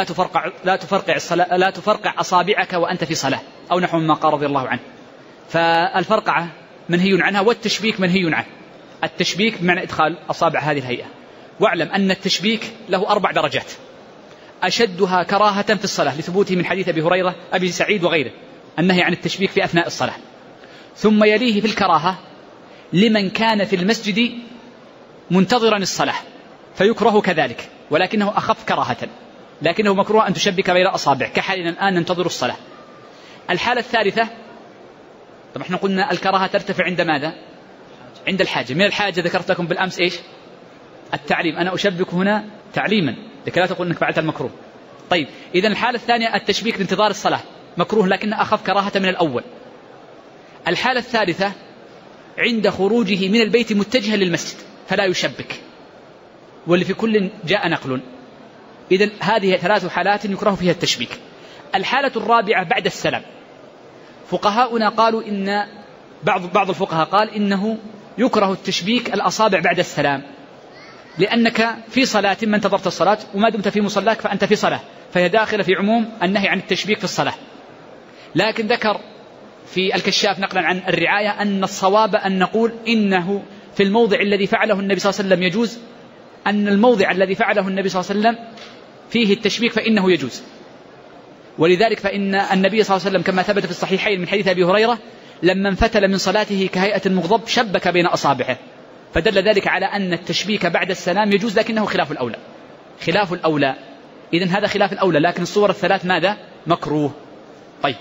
لا تفرقع أصابعك وأنت في صلاة، أو نحو مما قال رضي الله عنه. فالفرقعة منهي عنها، والتشبيك منهي عنه. التشبيك بمعنى إدخال أصابع هذه الهيئة. واعلم أن التشبيك له 4 درجات، أشدها كراهة في الصلاة لثبوته من حديث أبي هريرة أبي سعيد وغيره النهي عن التشبيك في أثناء الصلاة. ثم يليه في الكراهة لمن كان في المسجد منتظرا الصلاة فيكره كذلك، ولكنه أخف كراهة، لكنه مكروه أن تشبك بين أصابع كحالنا الآن ننتظر الصلاة. الحالة الثالثة، طبعا احنا قلنا الكراهة ترتفع عند ماذا؟ عند الحاجة. من الحاجة ذكرت لكم بالأمس إيش؟ التعليم. أنا أشبك هنا تعليما لكي لا تقول أنك فعلت المكروه. طيب إذا الحالة الثانية التشبيك لانتظار الصلاة مكروه، لكن أخف كراهة من الأول. الحالة الثالثة عند خروجه من البيت متجها للمسجد فلا يشبك، واللي في كل جاء نقل. إذن هذه 3 حالات يكره فيها التشبيك. الحالة الرابعة بعد السلام، فقهاؤنا قالوا إن بعض الفقهاء قال إنه يكره التشبيك الأصابع بعد السلام، لأنك في صلاة ما انتظرت الصلاة، وما دمت في مصلاك فأنت في صلاة، فهي داخلة في عموم النهي عن التشبيك في الصلاة. لكن ذكر في الكشاف نقلا عن الرعاية أن الصواب أن نقول إنه في الموضع الذي فعله النبي صلى الله عليه وسلم يجوز، أن الموضع الذي فعله النبي صلى الله عليه وسلم فيه التشبيك فإنه يجوز. ولذلك فإن النبي صلى الله عليه وسلم كما ثبت في الصحيحين من حديث أبي هريرة لما انفتل من صلاته كهيئة المغضب شبك بين أصابعه، فدل ذلك على أن التشبيك بعد السلام يجوز، لكنه خلاف الأولى. خلاف الأولى. إذن هذا خلاف الأولى، لكن الصور الثلاث ماذا؟ مكروه. طيب.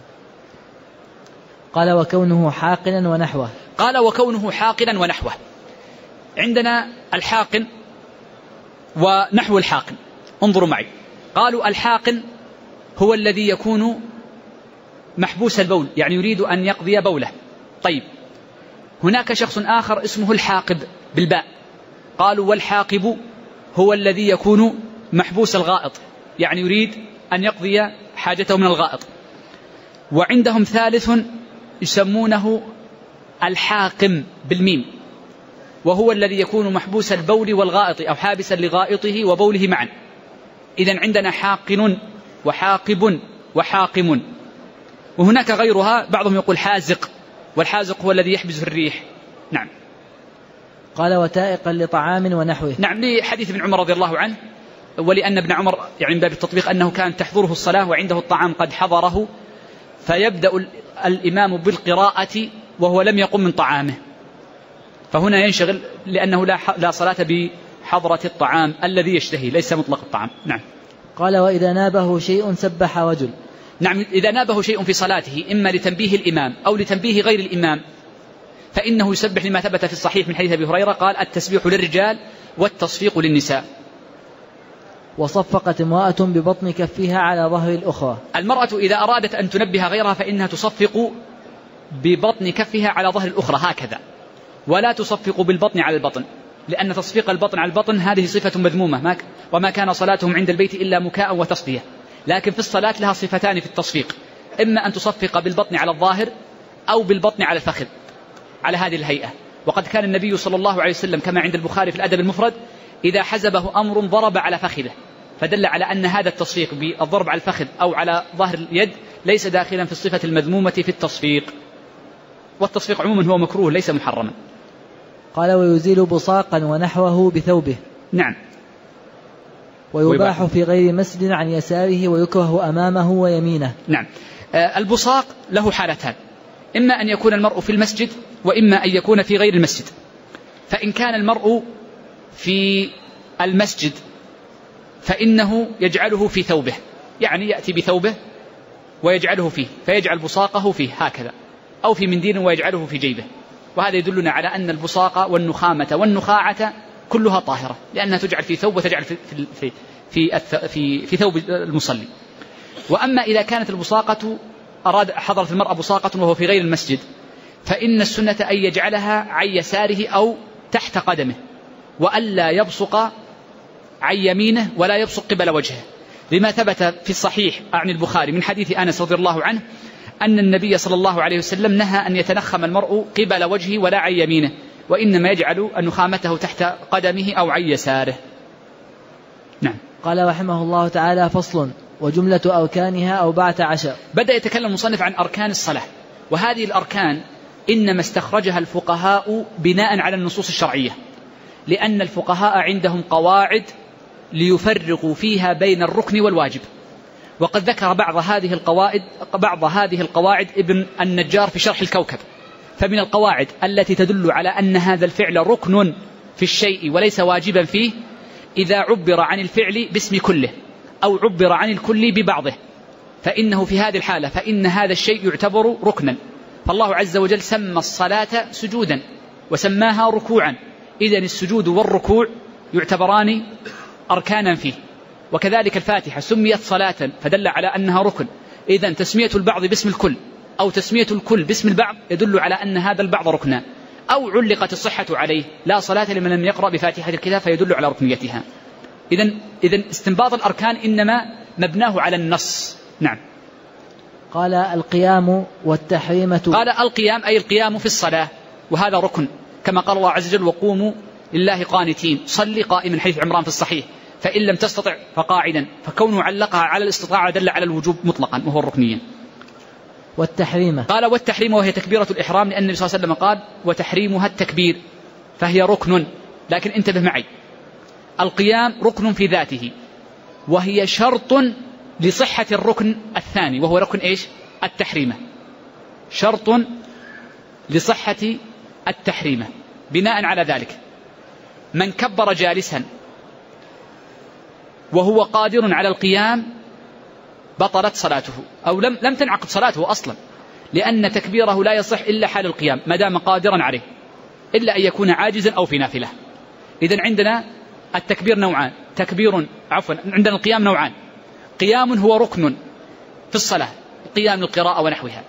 قال وكونه حاقنا ونحوه. قال وكونه حاقنا ونحوه. عندنا الحاقن ونحو الحاقن. انظروا معي. قالوا الحاقن هو الذي يكون محبوس البول، يعني يريد أن يقضي بوله. طيب، هناك شخص آخر اسمه الحاقب بالباء. قالوا والحاقب هو الذي يكون محبوس الغائط، يعني يريد أن يقضي حاجته من الغائط. وعندهم ثالث يسمونه الحاقم بالميم، وهو الذي يكون محبوس البول والغائط أو حابسا لغائطه وبوله معا. إذن عندنا حاقن وحاقب وحاقم. وهناك غيرها، بعضهم يقول حازق، والحازق هو الذي يحبس الريح. نعم. قال وتائقا لطعام ونحوه. نعم، لحديث ابن عمر رضي الله عنه، ولأن ابن عمر يعني من باب التطبيق أنه كان تحضره الصلاة وعنده الطعام قد حضره، فيبدأ الإمام بالقراءة وهو لم يقم من طعامه، فهنا ينشغل لأنه لا صلاة بحضرة الطعام الذي يشتهي، ليس مطلق الطعام. نعم. قال وإذا نابه شيء سبح وجل. نعم، إذا نابه شيء في صلاته إما لتنبيه الإمام أو لتنبيه غير الإمام فإنه يسبح، لما ثبت في الصحيح من حديث أبي هريرة قال التسبيح للرجال والتصفيق للنساء. وصفقت امرأة ببطن كفها على ظهر الأخرى. المرأة إذا أرادت أن تنبه غيرها فإنها تصفق ببطن كفها على ظهر الأخرى هكذا، ولا تصفق بالبطن على البطن، لأن تصفيق البطن على البطن هذه صفة مذمومة، وما كان صلاتهم عند البيت إلا مكاء وتصدية. لكن في الصلاة لها صفتان في التصفيق، إما أن تصفق بالبطن على الظاهر أو بالبطن على الفخذ على هذه الهيئة. وقد كان النبي صلى الله عليه وسلم كما عند البخاري في الأدب المفرد إذا حزبه أمر ضرب على فخذه، فدل على أن هذا التصفيق بالضرب على الفخذ أو على ظهر اليد ليس داخلا في الصفة المذمومة في التصفيق، والتصفيق عموما هو مكروه ليس محرما. قال ويزيل بصاقا ونحوه بثوبه. نعم. ويباح في غير مسجد عن يساره ويكره أمامه ويمينه. نعم. البصاق له حالتان، إما أن يكون المرء في المسجد وإما أن يكون في غير المسجد. فإن كان المرء في المسجد فإنه يجعله في ثوبه، يعني يأتي بثوبه ويجعله فيه، فيجعل بصاقه فيه هكذا، أو في منديل ويجعله في جيبه. وهذا يدلنا على أن البصاق والنخامة والنخاعة كلها طاهرة، لأنها تجعل في ثوب وتجعل في ثوب المصلي. وأما إذا كانت البصاقة حضرت المرأة بصاقة وهو في غير المسجد فإن السنة أن يجعلها عن يساره أو تحت قدمه، وألا يبصق عن يمينه ولا يبصق قبل وجهه، لما ثبت في الصحيح عن البخاري من حديث أنس رضي الله عنه أن النبي صلى الله عليه وسلم نهى أن يتنخم المرء قبل وجهه ولا عن يمينه، وإنما يجعل نخامته تحت قدمه أو عن يساره. نعم. قال رحمه الله تعالى فصل وجملة أركانها 14. بدأ يتكلم المصنف عن أركان الصلاة، وهذه الأركان إنما استخرجها الفقهاء بناء على النصوص الشرعية، لأن الفقهاء عندهم قواعد ليفرقوا فيها بين الركن والواجب. وقد ذكر بعض هذه القواعد ابن النجار في شرح الكوكب. فمن القواعد التي تدل على أن هذا الفعل ركن في الشيء وليس واجبا فيه إذا عبر عن الفعل باسم كله أو عبر عن الكل ببعضه، فإنه في هذه الحالة فإن هذا الشيء يعتبر ركنا. فالله عز وجل سمى الصلاة سجودا وسماها ركوعا، إذن السجود والركوع يعتبران أركانا فيه. وكذلك الفاتحة سميت صلاة فدل على أنها ركن، إذن تسمية البعض باسم الكل أو تسمية الكل باسم البعض يدل على أن هذا البعض ركنا. أو علقت الصحة عليه لا صلاة لمن لم يقرأ بفاتحة الكتاب فيدل على ركنيتها. إذن استنباط الأركان إنما مبناه على النص. نعم. قال القيام والتحريمة. قال القيام أي القيام في الصلاة، وهذا ركن كما قال الله عز وجل وقوموا لله قانتين، صلي قائما حيث عمران في الصحيح، فإن لم تستطع فقاعدا، فكونه علقها على الاستطاعة دل على الوجوب مطلقا وهو الركنيا. والتحريمة. قال والتحريم وهي تكبيرة الإحرام، لأن النبي صلى الله عليه وسلم قال وتحريمها التكبير، فهي ركن. لكن انتبه معي، القيام ركن في ذاته، وهي شرط لصحة الركن الثاني وهو ركن إيش؟ التحريمة، شرط لصحة التحريمة. بناء على ذلك من كبر جالسا وهو قادر على القيام بطلت صلاته، أو لم تنعقد صلاته أصلا، لأن تكبيره لا يصح إلا حال القيام ما دام قادرا عليه، إلا أن يكون عاجزا أو في نافلة. إذن عندنا التكبير نوعان، عندنا القيام نوعان: قيام هو ركن في الصلاة، قيام القراءة ونحوها،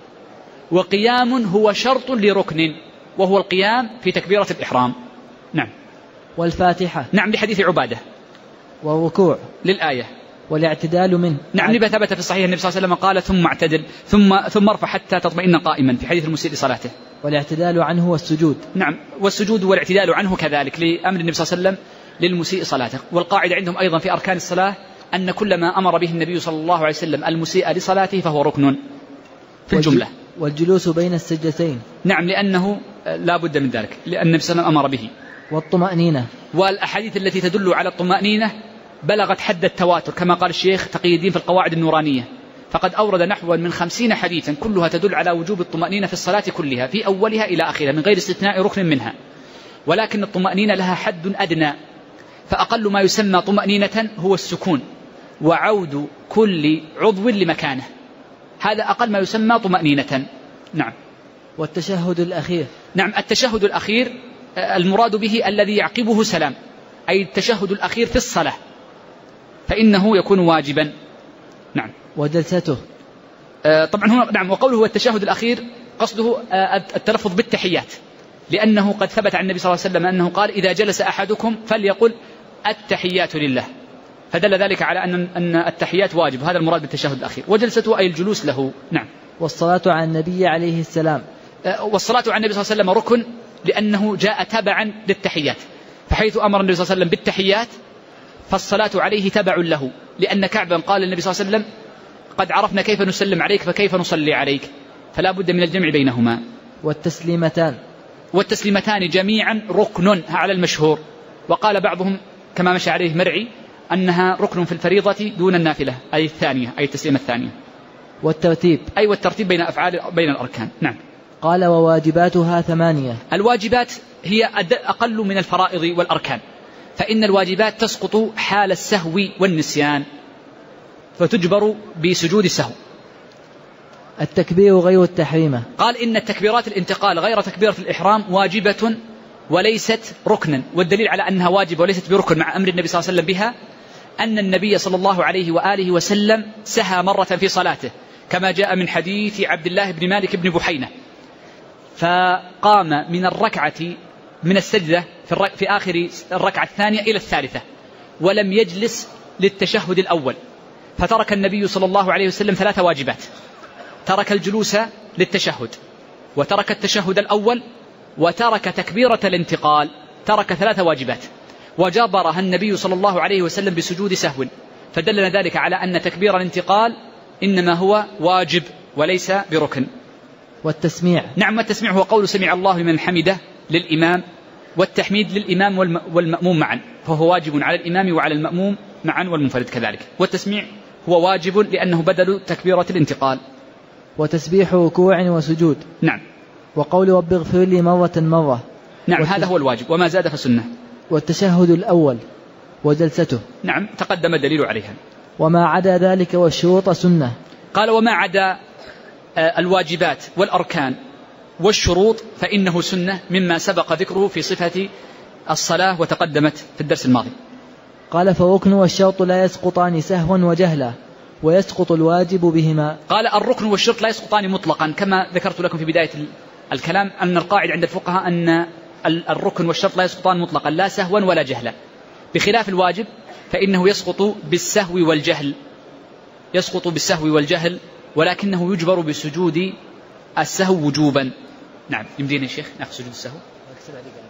وقيام هو شرط لركن وهو القيام في تكبيرة الإحرام. نعم. والفاتحة. نعم، لحديث عبادة. والركوع للآية. والاعتدال منه. نعم، لما ثبت في الصحيح النبي صلى الله عليه وسلم قال: ثم اعتدل ثم ارفع حتى تطمئن قائما، في حديث المسيء لصلاته. والاعتدال عنه والسجود. نعم، والسجود والاعتدال عنه كذلك، لأمر النبي صلى الله عليه وسلم للمسيء صلاته. والقاعدة عندهم أيضا في أركان الصلاة أن كل ما أمر به النبي صلى الله عليه وسلم المسيء لصلاته فهو ركن في الجملة. والجلوس بين السجدتين. نعم، لأنه لا بد من ذلك، لأن النبي صلى الله عليه وسلم أمر به. والطمأنينة. والأحاديث التي تدل على الطمأنينة بلغت حد التواتر، كما قال الشيخ تقي الدين في القواعد النورانية، فقد أورد نحو من 50 حديثا كلها تدل على وجوب الطمأنينة في الصلاة كلها، في أولها إلى آخرها، من غير استثناء ركن منها. ولكن الطمأنينة لها حد أدنى، فأقل ما يسمى طمأنينة هو السكون وعود كل عضو لمكانه، هذا أقل ما يسمى طمأنينة. نعم. والتشهد الأخير. نعم، التشهد الأخير المراد به الذي يعقبه سلام، أي التشهد الأخير في الصلاة، فإنه يكون واجبا. نعم. وجلسته. طبعا هو نعم، وقوله هو التشهد الأخير قصده التلفظ بالتحيات، لأنه قد ثبت عن النبي صلى الله عليه وسلم أنه قال: إذا جلس أحدكم فليقل التحيات لله، فدل ذلك على أن التحيات واجب، هذا المراد بالتشهد الأخير. وجلسته أي الجلوس له. نعم. والصلاة على النبي عليه السلام. والصلاة على النبي صلى الله عليه وسلم ركن، لأنه جاء تبعا للتحيات، فحيث أمر النبي صلى الله عليه وسلم بالتحيات فالصلاة عليه تبع له، لأن كعبا قال للنبي صلى الله عليه وسلم: قد عرفنا كيف نسلم عليك فكيف نصلي عليك، فلا بد من الجمع بينهما. والتسليمتان جميعا ركن على المشهور، وقال بعضهم كما مشى عليه مرعي أنها ركن في الفريضة دون النافلة، أي الثانية، أي التسليمة الثانية. والترتيب. أي والترتيب بين الأركان. نعم. قال: وواجباتها 8. الواجبات هي أقل من الفرائض والأركان، فإن الواجبات تسقط حال السهو والنسيان فتجبر بسجود السهو. التكبير غير التحريمة. قال: إن التكبيرات الانتقال غير تكبيرة الإحرام واجبة وليست ركنا، والدليل على أنها واجبة وليست بركن مع أمر النبي صلى الله عليه وسلم بها أن النبي صلى الله عليه وآله وسلم سهى مرة في صلاته، كما جاء من حديث عبد الله بن مالك بن بحينة، فقام من السجدة في آخر الركعة الثانية إلى الثالثة ولم يجلس للتشهد الأول، فترك النبي صلى الله عليه وسلم 3 واجبات: ترك الجلوس للتشهد، وترك التشهد الأول، وترك تكبيرة الانتقال، ترك 3 واجبات، وجبرها النبي صلى الله عليه وسلم بسجود سهو، فدلنا ذلك على أن تكبير الانتقال إنما هو واجب وليس بركن. والتسميع. نعم، التسميع هو قول سمع الله لمن حمده للإمام، والتحميد للإمام والمأموم معا، فهو واجب على الإمام وعلى المأموم معا والمنفرد كذلك. والتسميع هو واجب لأنه بدل تكبيرة الانتقال. وتسبيح ركوع وسجود. نعم. وقول رب اغفر لي مرة. نعم، هذا هو الواجب، وما زاد فسنة. والتشهد الأول وجلسته. نعم، تقدم الدليل عليها. وما عدا ذلك والشروط سنة. قال: وما عدا الواجبات والأركان والشروط فإنه سنة، مما سبق ذكره في صفة الصلاة وتقدمت في الدرس الماضي. قال: فالركن والشرط لا يسقطان سهوا وجهلا، ويسقط الواجب بهما. قال: الركن والشرط لا يسقطان مطلقا، كما ذكرت لكم في بداية الكلام أن القاعدة عند الفقهاء أن الركن والشرط لا يسقطان مطلقا لا سهوا ولا جهلا، بخلاف الواجب فإنه يسقط بالسهو والجهل، ولكنه يجبر بسجود السهو وجوبا. نعم، يمدينا يا شيخ ناخذ سجود السهو.